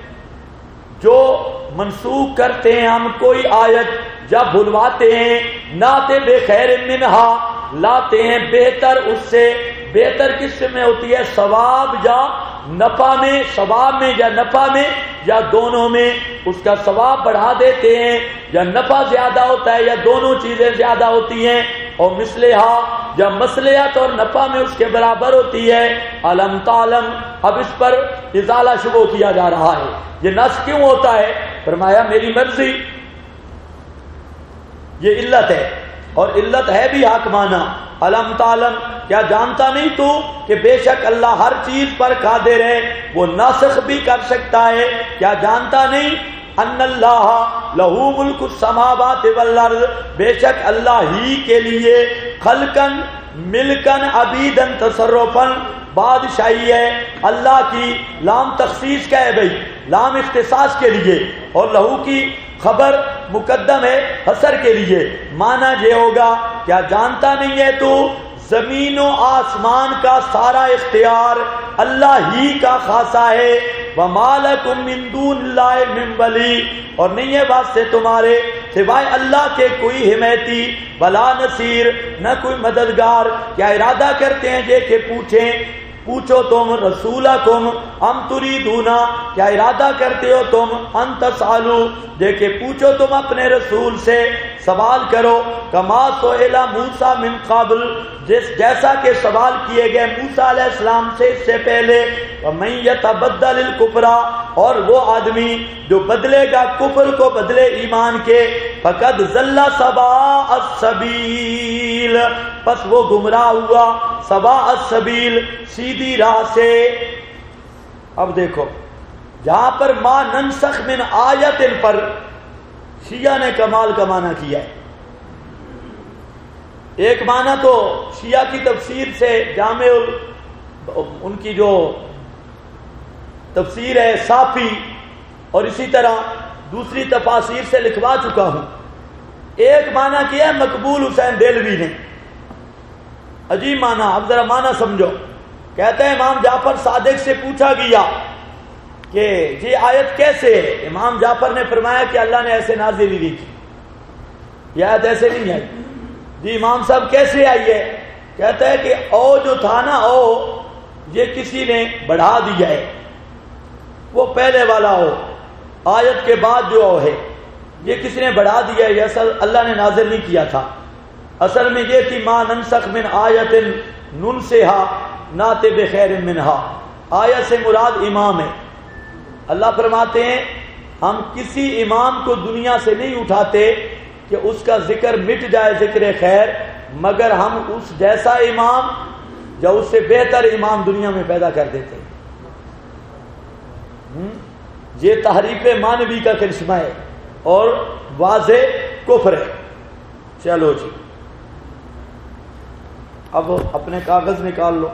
جو منسوخ کرتے ہیں ہم کوئی آیت، جب بھلواتے ہیں، ناتے بے خیر منہا، لاتے ہیں بہتر اس سے۔ بہتر کس میں ہوتی ہے؟ ثواب یا نفع میں، ثواب میں یا نفع میں یا دونوں میں، اس کا ثواب بڑھا دیتے ہیں، یا نفع زیادہ ہوتا ہے یا دونوں چیزیں زیادہ ہوتی ہیں۔ اور مثلہا، یا مصلحت اور نفع میں اس کے برابر ہوتی ہے۔ علم تعلم، اب اس پر ازالہ شروع کیا جا رہا ہے، یہ نسخ کیوں ہوتا ہے؟ فرمایا میری مرضی، یہ علت ہے، اور علت ہے بھی حاکمانہ۔ علم تعلم، کیا جانتا نہیں تو کہ بے شک اللہ ہر چیز پر قادر ہے، وہ ناسخ بھی کر سکتا ہے؟ کیا جانتا نہیں ان اللہ لہو ملک السماوات والارض، بے شک اللہ ہی کے لیے خلقن ملکن عبیدن تصرفن بادشاہی ہے۔ اللہ کی لام تخصیص کا ہے بھائی، لام اختصاص کے لیے، اور لہو کی خبر مقدم ہے حصر کے لیے۔ معنی یہ ہوگا، کیا جانتا نہیں ہے تو زمین و آسمان کا سارا اختیار اللہ ہی کا خاصہ ہے۔ وَمَا لَكُم مِّن دُونِ اللَّهِ مِن وَلِيٍّ، اور نہیں ہے بات سے تمہارے سوائے اللہ کے کوئی حمایتی، بلا نصیر، نہ کوئی مددگار۔ کیا ارادہ کرتے ہیں یہ کہ پوچھو تم رسولکم ام تریدونا، کیا ارادہ کرتے ہو تم ان تسالو، دیکھے پوچھو تم اپنے رسول سے، سوال کرو، کما سئل موسیٰ من قبل، جیسا کہ سوال کیے گئے موسیٰ علیہ السلام سے اس سے پہلے۔ ومن یتبدل الکفر، اور وہ آدمی جو بدلے گا کفر کو بدلے ایمان کے، فقد ضل سواء السبیل، پس وہ گمراہ ہوا سواء السبیل، سیدھی راہ سے۔ اب دیکھو جہاں پر ما ننسخ من آیت پر شیعہ نے کمال کا معنی کیا ہے۔ ایک معنی تو شیعہ کی تفسیر سے جامع ان کی جو تفسیر ہے صافی، اور اسی طرح دوسری تفاسیر سے لکھوا چکا ہوں۔ ایک معنی کیا ہے مقبول حسین دہلوی نے، عجیب معنی، اب ذرا معنی سمجھو۔ کہتے ہیں امام جعفر صادق سے پوچھا گیا کہ یہ آیت کیسے ہے؟ امام جعفر نے فرمایا کہ اللہ نے ایسے نازل ہی نہیں کی، یہ آیت ایسے نہیں آئی۔ جی امام صاحب کیسے آئی ہے؟ کہتا ہے کہ او جو تھا نا، او یہ کسی نے بڑھا دیا ہے، وہ پہلے والا او، آیت کے بعد جو او ہے یہ کسی نے بڑھا دیا ہے، یہ اصل اللہ نے نازل نہیں کیا تھا۔ اصل میں یہ تھی ما ننسخ من آیت ننسہا نات بخیر منہا، آیت سے مراد امام ہے۔ اللہ فرماتے ہیں ہم کسی امام کو دنیا سے نہیں اٹھاتے کہ اس کا ذکر مٹ جائے ذکر خیر، مگر ہم اس جیسا امام یا اس سے بہتر امام دنیا میں پیدا کر دیتے ہیں۔ یہ تحریف مانوی کا کرشمہ ہے اور واضح کفر ہے۔ چلو جی، اب اپنے کاغذ نکال لو۔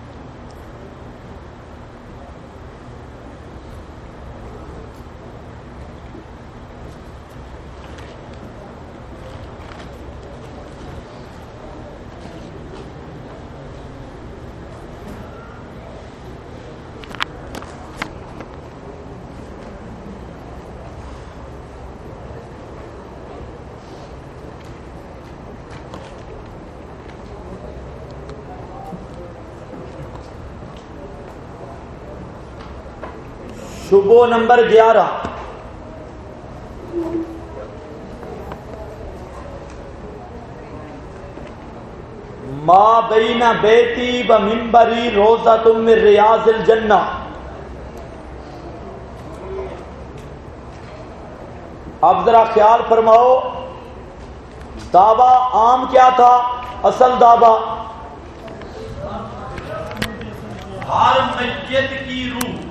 شبہ نمبر 11، ما بین بیتی و منبری روضۃ من ریاض الجنہ۔ اب ذرا خیال فرماؤ، دعویٰ عام کیا تھا؟ اصل دعویٰ ہر میت کی روح